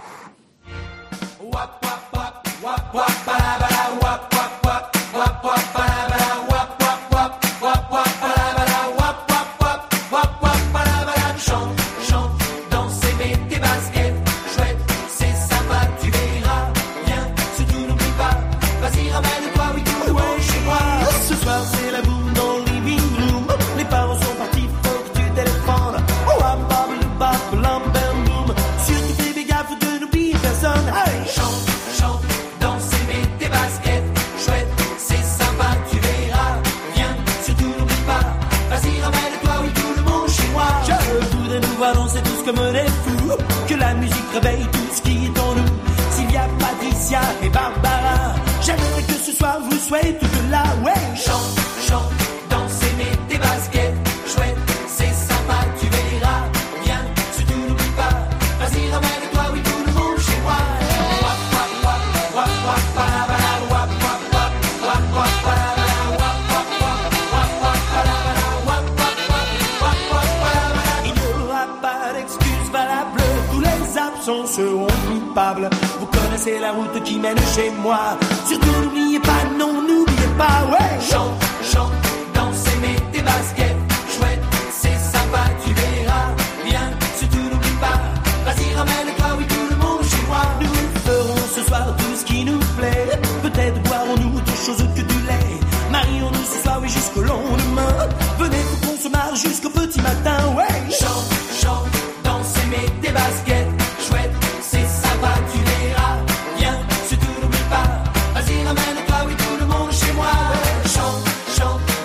Chante, chante, danser, mets tes baskets. Chouette, c'est sympa, tu verras. Viens, surtout n'oublie pas. Vas-y, ramène-toi, oui, tout le monde chez moi. Ce soir c'est la boum dans le living room. Les parents sont partis, faut que tu téléphones. Oh, ah, bam, bam, bam, bam, boum. Surtout fais gaffe de n'oublier personne. Hey! Chante, chante, danser, mets tes baskets. Chouette, c'est sympa, tu verras. Viens, surtout n'oublie pas. Vas-y, ramène-toi, oui, tout le monde chez moi. Je voudrais nous voir danser tous comme des fous. Que la musique réveille tout ce qui est en nous. Sylvia, Patricia et Barbara. J'aimerais que ce soir vous soyez toutes là, ouais. Chante, chante, danser, mets tes baskets. Chouette, c'est sympa, tu verras. Viens, surtout n'oublie pas. Vas-y, ramène-toi, oui, tout le monde chez moi. Wap, wap, wap, wap, wap, palabala, wap, wap, wap, wap, wap, palabala, wap, wap, wap, wap, wap, palabala, wap, wap, wap, wap, wap, palabala. Il n'y aura pas d'excuse valable. Tous les absents seront coupables. Vous connaissez la route qui mène chez moi. Surtout n'oubliez pas, non, n'oubliez pas, ouais. Chante, chante, danser, mets tes baskets. Chouette, c'est sympa, tu verras. Viens, surtout n'oublie pas. Vas-y, ramène-toi, oui, tout le monde chez moi. Nous ferons ce soir tout ce qui nous plaît. Peut-être boirons-nous autre chose que du lait. Marions-nous ce soir, oui, jusqu'au lendemain. Venez, faut qu'on se marre jusqu'au petit matin, ouais. Chante, chante, danser, mets tes baskets. Chouette, c'est sympa, tu verras. Viens, surtout n'oublie pas. Vas-y, ramène-toi, oui, tout le monde chez moi. Chante, chante,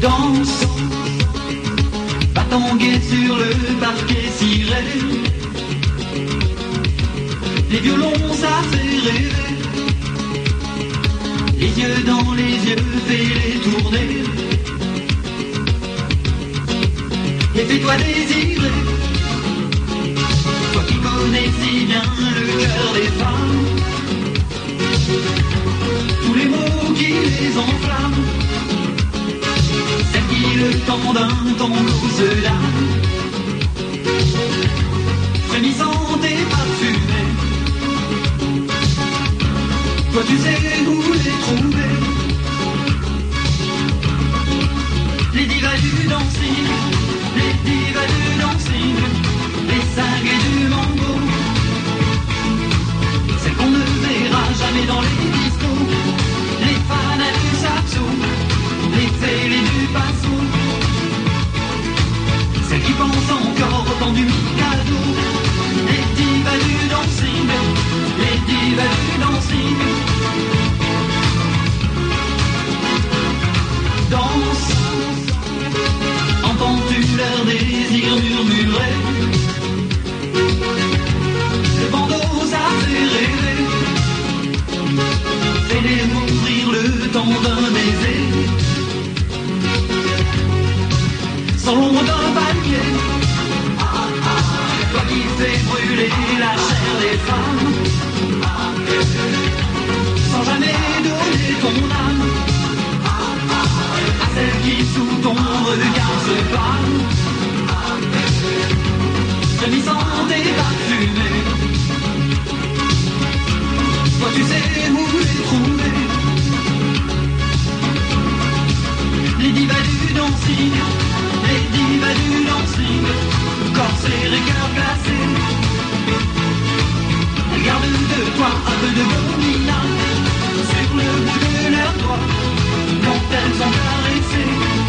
Danse, bat ton guet sur le parquet ciré. Les violons ça fait rêver. Les yeux dans les yeux, fais-les tourner. Et fais-toi désirer. Toi qui connais si bien le cœur des femmes. Tous les mots qui les enflamment. Celles qui le temps d'un tango se lament. Frémissante et parfumée. Toi tu sais où les trouver. Les divas du dancing, les divas du dancing, les cinglés du mambo. Celles qu'on ne verra jamais dans les discos. Les fanas du saxo, les fêlés du passo. Celles qui pensent encore au temps du Mikado. Les divas du dancing, les divas du dancing. Danse, entends-tu leur désir murmurer? Le bandeau ça fait rêver. Fais-les mourir le temps d'un baiser. Sans l'ombre d'un palier. Toi qui fais brûler la chair des femmes. Sans jamais donner ton âme à celle qui sous ton regard se parle. Frémissante et parfumée. Toi tu sais où les trouver. Les divas du dancing, les divas du dancing, corsaires et cœur glacé. Elles gardent de toi un peu de gomina sur le bout de leurs doigts quand elles sont caressées.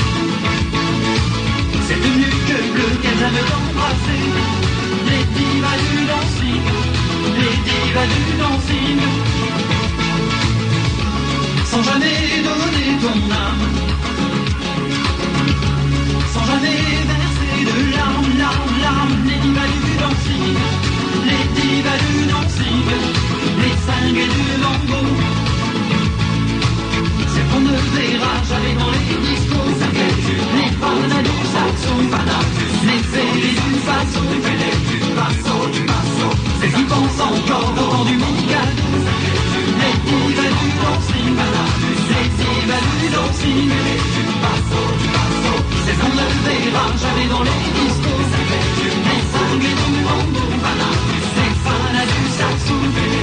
Cette nuque bleue qu'elles aiment t'embrasser. Les divas du dancing, les divas du dancing. Sans jamais donner ton âme, sans jamais verser de larmes, larmes, larmes. Les divas du dancing, les divas du dancing, les cinglés du mambo. C'est qu'on ne verra jamais dans les discos. Les fanas du saxo, les fêlés du passo, c'est qui pensent encore au temps du Mikado. Les divas du dancing, les divas du dancing, c'est qu'on ne verra jamais dans les discos. Les cinglés du mambo, les fanas du saxo,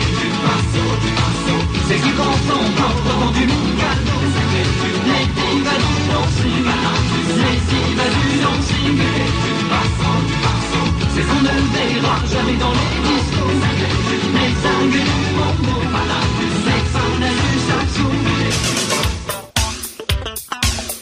c'est qui pensent encore au temps du Mikado. Les divas du dancing, les divas du dancing, c'est qu'on ne verra jamais dans les discos. Les cinglés du mambo, les fanas du saxo.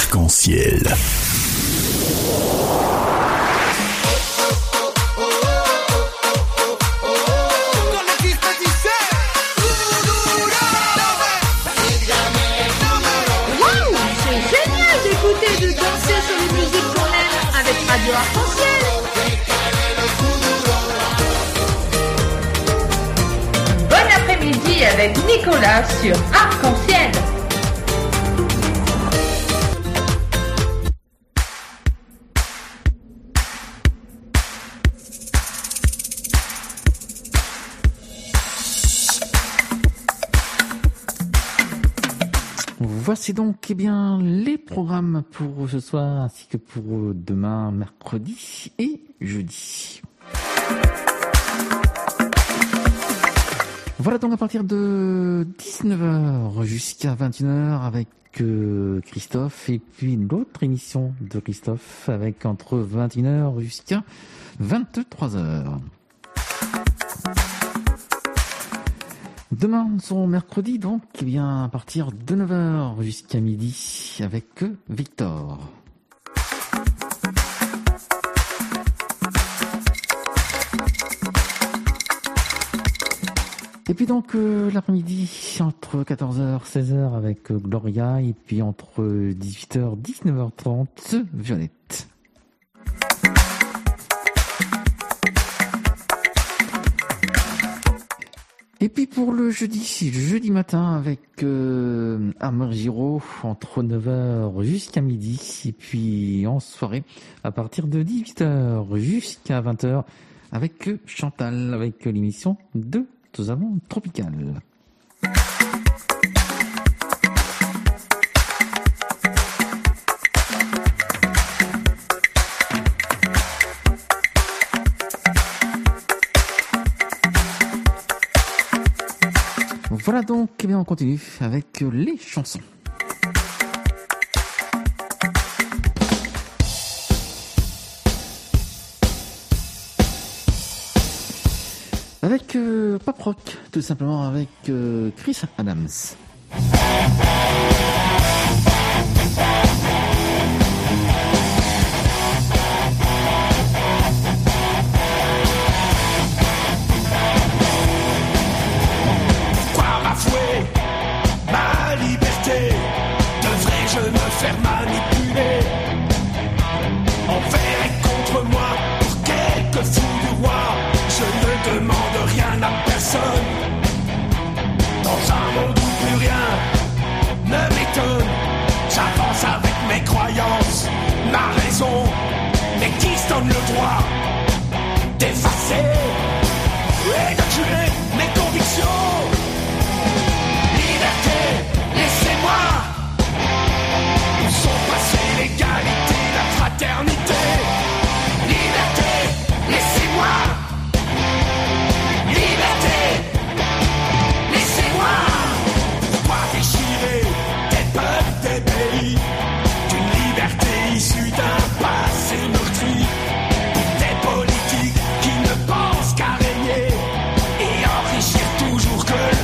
Arc-en-ciel. Radio Arc-en-ciel. Bon après-midi avec Nicolas sur Arc-en-ciel. Voici donc bien les programmes pour ce soir ainsi que pour demain, mercredi et jeudi. Voilà donc à partir de 19h jusqu'à 21h avec Christophe et puis l'autre émission de Christophe avec entre 21h jusqu'à 23h. Demain, son mercredi, donc, eh bien, à partir de 9h jusqu'à midi, avec Victor. Et puis donc, l'après-midi, entre 14h, 16h, avec Gloria, et puis entre 18h, 19h30, Violette. Et puis pour le jeudi matin avec Armeur Giraud entre 9h jusqu'à midi et puis en soirée à partir de 18h jusqu'à 20h avec Chantal avec l'émission de Tous Amants Tropicales. Voilà donc, eh bien on continue avec les chansons. Avec pop rock, tout simplement avec Chris Adams. Ma liberté, devrais-je me faire manipuler envers et contre moi pour quelques fous du roi? Je ne demande rien à personne. Dans un monde où plus rien ne m'étonne, j'avance avec mes croyances, ma raison. Mais qui se donne le droit d'effacer et de tuer mes convictions? Laissez-moi. Où sont passées l'égalité, la fraternité? Liberté, laissez-moi. Liberté, laissez-moi. Pourquoi déchirer des peuples, des pays, d'une liberté issue d'un passé meurtri? Pour des politiques qui ne pensent qu'à régner et enrichir toujours que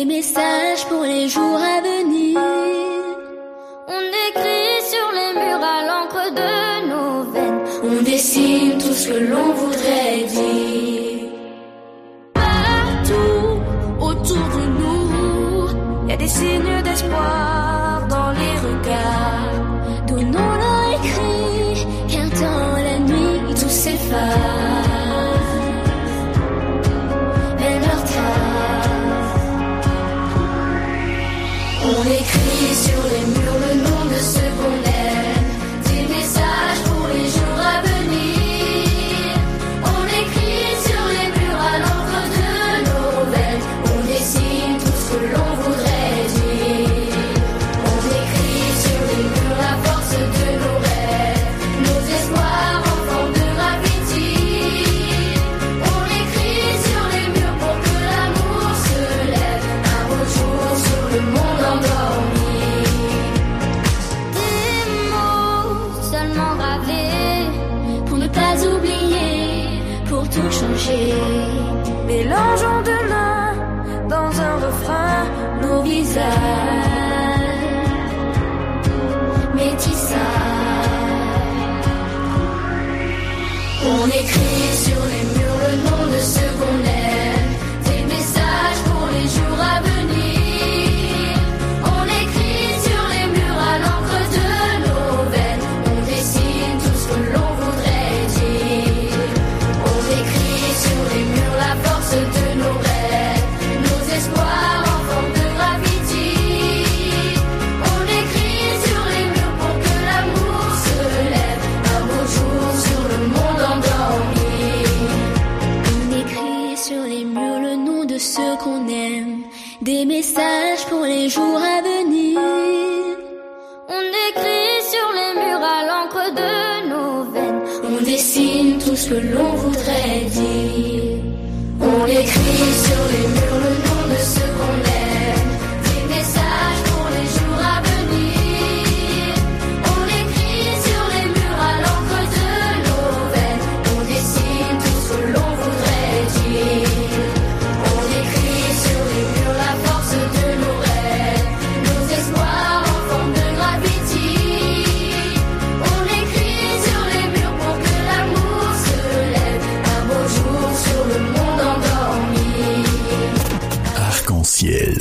messages pour les jours à venir. On écrit sur les murs à l'encre de nos veines. On dessine tout ce que l'on voudrait dire. Partout autour de nous, y a des signes d'espoir dans les regards. Donnons-leur écrit, car dans la nuit tout s'efface. Mais leur trace. On écrit sur les murs le nom de ceux qu'on aime, des messages pour les jours à venir. On écrit sur les murs à l'encre de nos veines. On dessine tout ce que l'on voudrait dire. On écrit sur les murs la force de nos rêves, nos espoirs en forme de graffiti. On écrit sur les murs pour que l'amour se lève un beau jour sur le monde endormi. Des mots seulement gravés pour ne pas oublier, pour tout changer. Mélangeons demain dans un refrain nos visages métissages. On écrit sur les murs le nom de ceux qu'on aime, des messages pour les jours à venir. On écrit sur les murs à l'encre de nos veines. On dessine tout ce que l'on voudrait dire. On écrit sur les murs la force de nos rêves, nos espoirs en forme de graffiti. On écrit sur les murs pour que l'amour se lève un beau jour sur le monde endormi. On écrit sur les murs le nom de ceux qu'on aime, des messages pour les jours à venir. On écrit sur les murs à l'encre de nos veines. On dessine tout ce que l'on voudrait dire. On écrit sur les murs le nom de ceux qu'on aime, des messages pour les jours à venir. On écrit sur les murs à l'encre de nos veines. On dessine tout ce que l'on voudrait dire. On écrit sur les murs la force de nos rêves, nos espoirs en forme de graffiti. On écrit sur les murs pour que l'amour se lève un beau jour sur le monde endormi. Arc-en-ciel.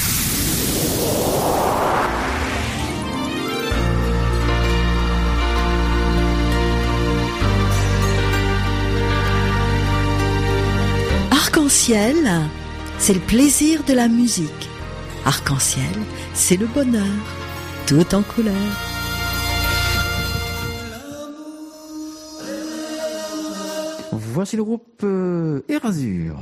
Arc-en-ciel, c'est le plaisir de la musique. Arc-en-ciel, c'est le bonheur, tout en couleur. Voici le groupe Erasure.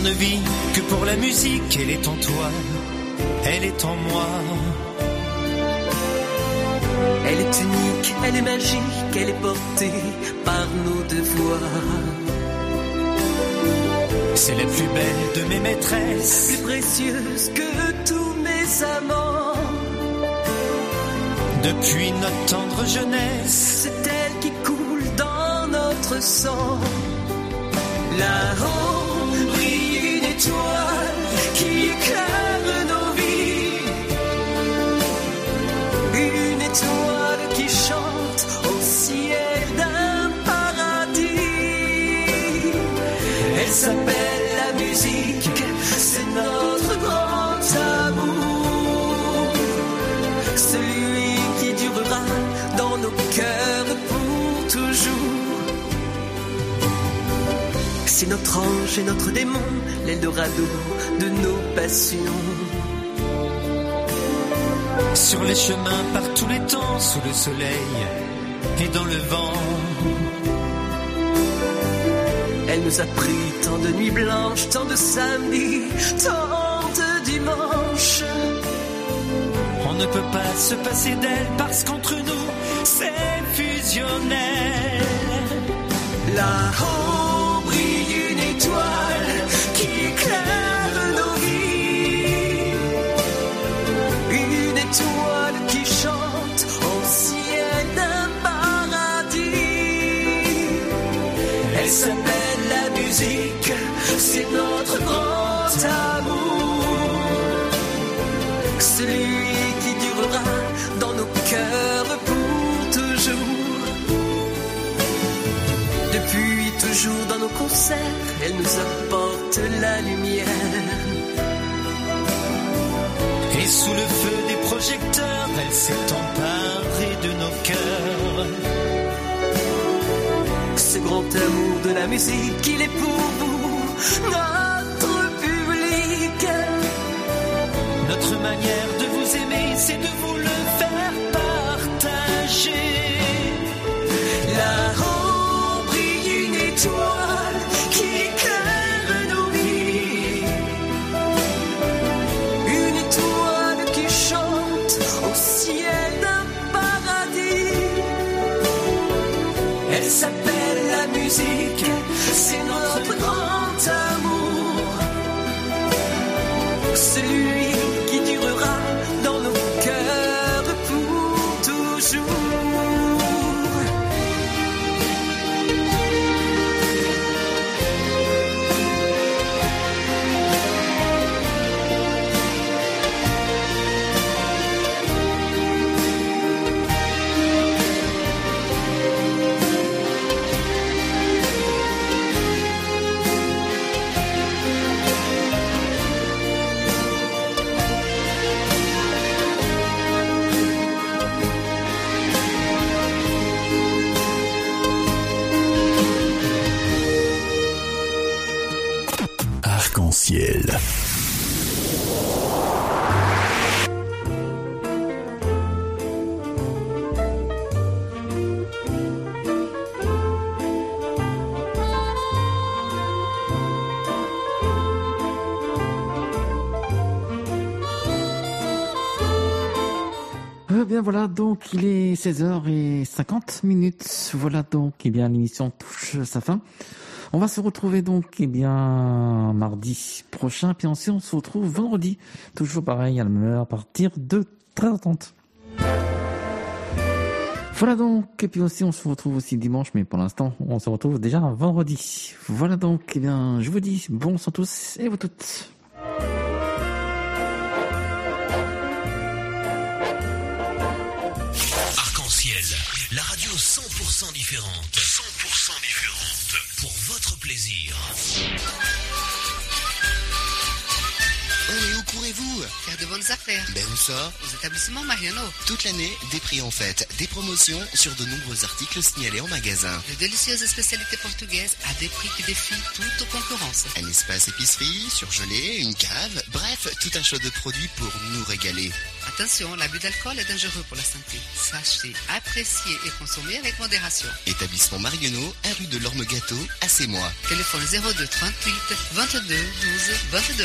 ne vit que pour la musique. Elle est en toi, elle est en moi. Elle est unique, elle est magique, elle est portée par nos deux voix. C'est la plus belle de mes maîtresses, plus précieuse que tous mes amants. Depuis notre tendre jeunesse, c'est elle qui coule dans notre sang. Là-haut brille une étoile qui éclaire nos vies. Une étoile qui chante au ciel d'un paradis. Elle s'appelle la musique, c'est notre grand amour. Celui qui durera dans nos cœurs pour toujours. C'est notre ange et notre démon, l'Eldorado de nos passions. Sur les chemins par tous les temps, sous le soleil et dans le vent. Elle nous a pris tant de nuits blanches, tant de samedis, tant de dimanches. On ne peut pas se passer d'elle parce qu'entre nous c'est fusionnel. Là-haut brille une étoile qui éclaire nos vies. Une étoile qui chante au ciel d'un paradis. Elle s'appelle la musique, c'est notre grand amour. Celui qui durera dans nos cœurs pour toujours. Depuis toujours dans nos concerts, elle nous apporte la lumière. Et sous le feu des projecteurs, elle s'est emparée de nos cœurs. Ce grand amour de la musique, il est pour vous, notre public. Notre manière de vous aimer, c'est de vous le faire partager. Là-haut brille une étoile qui éclaire nos vies. Une étoile qui chante au ciel d'un paradis. Elle s'appelle la musique, c'est notre grand amour. Celui qui durera dans nos cœurs pour toujours. Arc-en-ciel. Bien voilà, donc il est 16h50. Voilà donc, bien l'émission touche sa fin. On va se retrouver donc, bien, mardi prochain. Puis ensuite, on se retrouve vendredi. Toujours pareil, à la même heure, à partir de 13h30. Voilà donc, et puis aussi, on se retrouve aussi dimanche, mais pour l'instant, on se retrouve déjà vendredi. Voilà donc, bien, je vous dis bonsoir à tous et vous toutes. La radio 100% différente. 100% différente. Pour votre plaisir. et où courez-vous? Faire de bonnes affaires. Ben où ça? Aux établissements Mariano. Toute l'année, des prix en fête, des promotions sur de nombreux articles signalés en magasin. De délicieuses spécialités portugaises à des prix qui défient toute concurrence. Un espace épicerie, surgelé, une cave, bref, tout un choix de produits pour nous régaler. Attention, l'abus d'alcool est dangereux pour la santé. Sachez apprécier et consommer avec modération. Établissement Marionneau, 1 rue de l'Orme-Gâteau, à Sémois. Téléphone 02 38 22 12 22.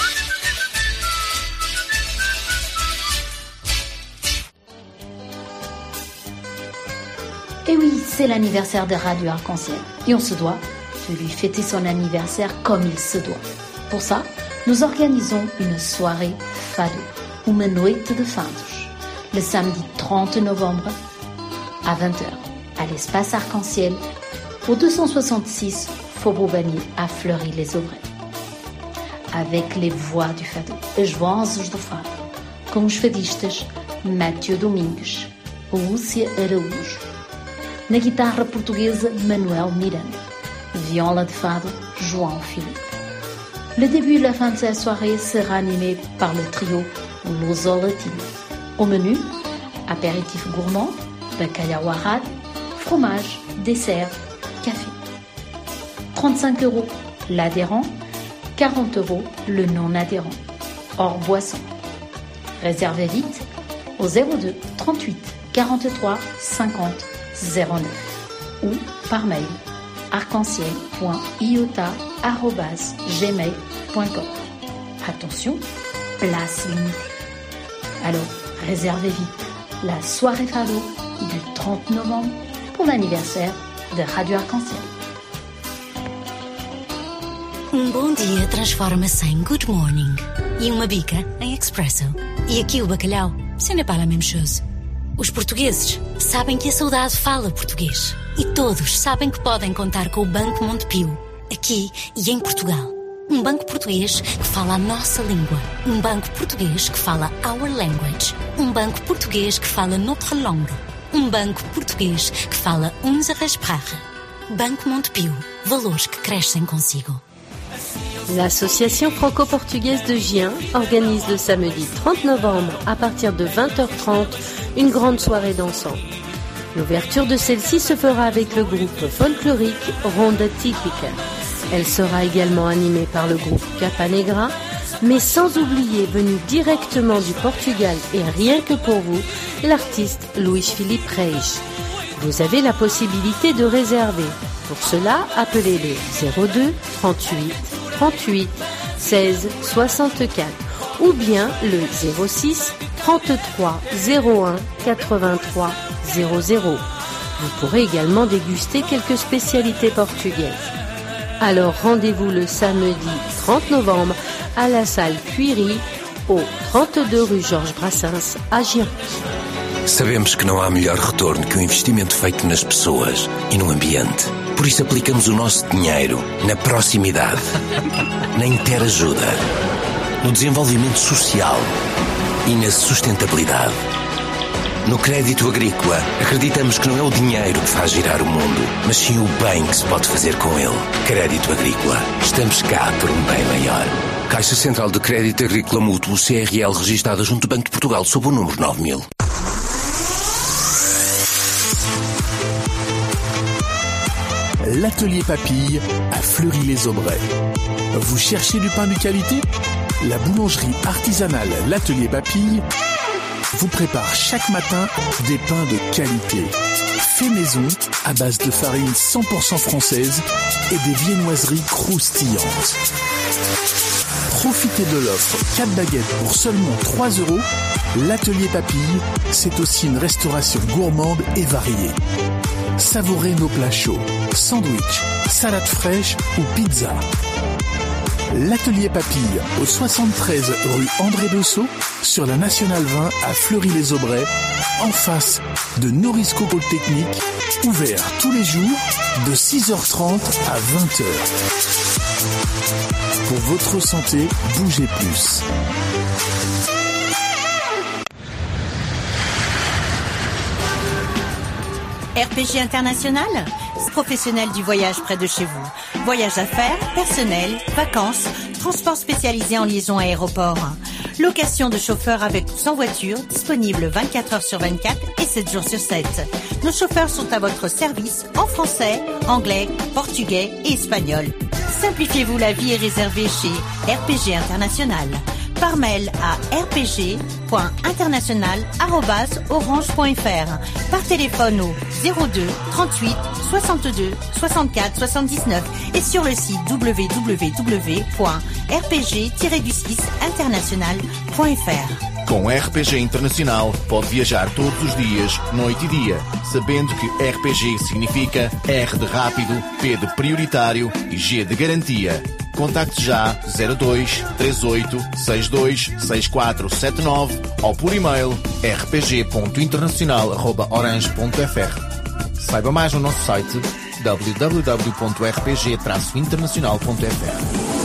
Et oui, c'est l'anniversaire de Radio Arc-en-Ciel. Et on se doit de lui fêter son anniversaire comme il se doit. Pour ça, nous organisons une soirée fado, uma noite de fados, le samedi 30 novembre à 20h, à l'espace Arc-en-Ciel, au 266 Faubourg Bagné, à Fleury-les-Aubrais. Avec les voix du fado, as vozes do fado, com os fadistas Mathieu Domingues, Lúcia Araújo, na guitarra portuguesa Manuel Miranda, viola de fado João Philippe. Le début et la fin de cette soirée sera animé par le trio Luso Latino. Au menu, apéritif gourmand, bacalhau à rade, fromage, dessert, café. 35 € l'adhérent, 40 € le non-adhérent, hors boisson. Réservez vite au 02 38 43 50 09 ou par mail arc-en-ciel.iota@gmail.com. Attention, place limitée. Alors, réservez vite la soirée fado du 30 novembre pour l'anniversaire de Radio Arc-en-Ciel. Bom dia transforma-se em good morning e uma bica em espresso. E aqui o bacalhau, ce n'est pas la même chose. Os portugueses sabem que a saudade fala português. E todos sabem que podem contar com o Banco Montepio, aqui e em Portugal. Banco português que fala a nossa língua. Banco português que fala our language. Banco português que fala notre langue. Banco português que fala unsere Sprache. Banco Montepio, valores que crescem consigo. L'association franco-portugaise de Gien organise le samedi 30 novembre à partir de 20h30 une grande soirée dansante. L'ouverture de celle-ci se fera avec le groupe folklorique Ronda Típica. Elle sera également animée par le groupe Capa Negra, mais sans oublier, venu directement du Portugal et rien que pour vous, l'artiste Luís Filipe Reis. Vous avez la possibilité de réserver. Pour cela, appelez le 02 38 38 16 64 ou bien le 06 33 01 83 00. Vous pourrez également déguster quelques spécialités portugaises. Alors rendez-vous le samedi 30 novembre à la salle Cuiry, au 32 rue Georges Brassens, à Gien. Sabemos que não há melhor retorno que o investimento feito nas pessoas e no ambiente. Por isso aplicamos o nosso dinheiro na proximidade, na interajuda, no desenvolvimento social e na sustentabilidade. No crédito agrícola, acreditamos que não é o dinheiro que faz girar o mundo, mas sim o bem que se pode fazer com ele. Crédito agrícola. Estamos cá por um bem maior. Caixa Central de Crédito Agrícola Mútuo, CRL, registada junto do Banco de Portugal, sob o número 9000. L'Atelier Papille à Fleury-les-Aubrais. Vous cherchez du pain de qualité? La boulangerie artisanale L'Atelier Papille vous prépare chaque matin des pains de qualité. Fait maison à base de farine 100% française et des viennoiseries croustillantes. Profitez de l'offre 4 baguettes pour seulement 3 €. L'Atelier Papille, c'est aussi une restauration gourmande et variée. Savourez nos plats chauds, sandwich, salade fraîche ou pizza. L'Atelier Papille, au 73 rue André Bessot, sur la Nationale 20 à Fleury-les-Aubrais, en face de Norisco Polytechnique, ouvert tous les jours de 6h30 à 20h. Pour votre santé, bougez plus. RPG International, professionnel du voyage près de chez vous. Voyage affaires, personnel, vacances, transport spécialisé en liaison aéroport. Location de chauffeurs avec ou sans voiture, disponible 24 heures sur 24 et 7 jours sur 7. Nos chauffeurs sont à votre service en français, anglais, portugais et espagnol. Simplifiez-vous la vie et réservez chez RPG International. Par mail à rpg.international@orange.fr. Par téléphone au 02 38 62 64 79 et sur le site www.rpg-international.fr. Com RPG Internacional pode viajar todos os dias, noite e dia, sabendo que RPG significa R de rápido, P de prioritário e G de garantia. Contacte já 02 38 62 6479 ou por e-mail rpg.internacional@orange.fr. Saiba mais no nosso site www.rpg-internacional.fr.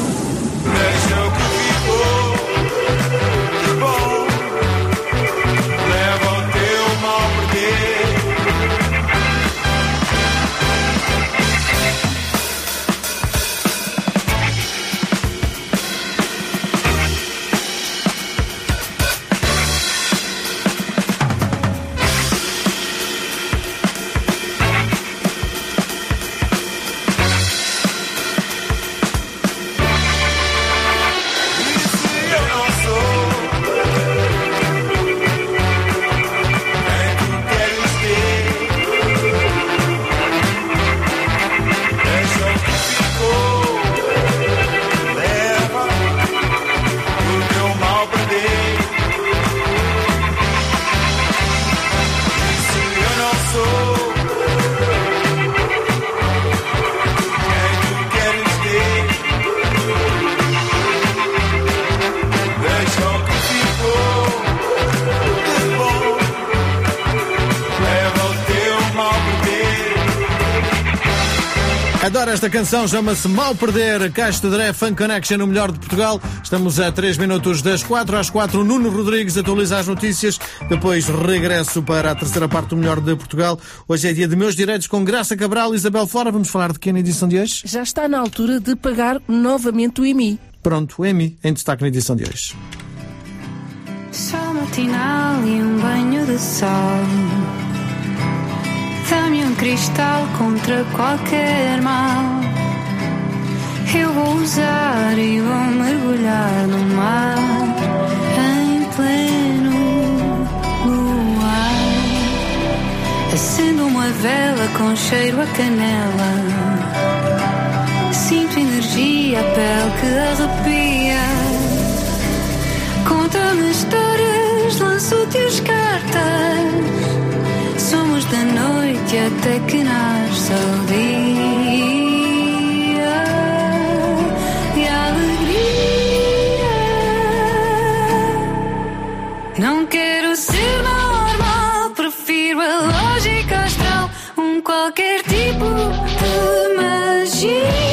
Adoro esta canção, chama-se Mal Perder, Caixo de Dré, Fun Connection, o melhor de Portugal. Estamos a 3 minutos das 4 às 4. Nuno Rodrigues atualiza as notícias, depois regresso para a terceira parte do melhor de Portugal. Hoje é dia de Meus Direitos com Graça Cabral e Isabel Flora. Vamos falar de que na edição de hoje? Já está na altura de pagar novamente o IMI. Pronto, o IMI em destaque na edição de hoje. Sol matinal e um banho de sol. Dá-me um cristal contra qualquer mal. Eu vou usar e vou mergulhar no mar em pleno luar. Acendo uma vela com cheiro a canela. Sinto energia, a pele que arrepia. Conta-me histórias, lanço-te as cartas. Somos da noite até que nasce o dia e a alegria. Não quero ser normal, prefiro a lógica astral, qualquer tipo de magia.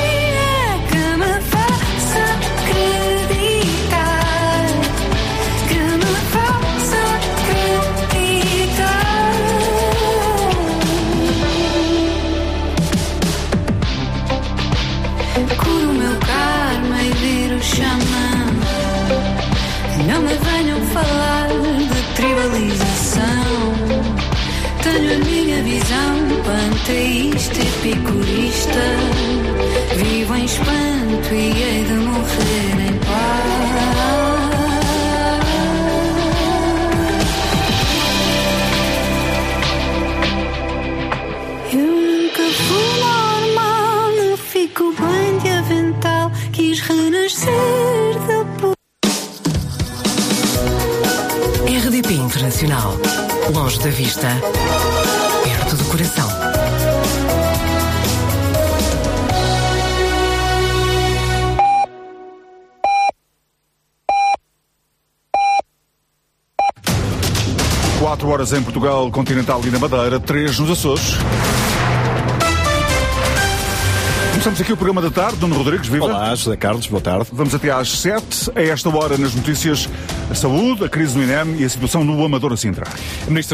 Não me venham falar de tribalização. Tenho a minha visão panteísta e epicurista. Vivo em espanto e hei de morrer em paz. Eu nunca fui normal, não fico bem de avental. Quis renascer da RDP Internacional. Longe da vista, perto do coração. Quatro horas em Portugal continental e na Madeira, 3 nos Açores. Começamos aqui o programa da tarde. Nuno Rodrigues, viva. Olá, José Carlos, boa tarde. Vamos até às 7. A esta hora, nas notícias, a saúde, a crise no INEM e a situação no Amadora Sintra.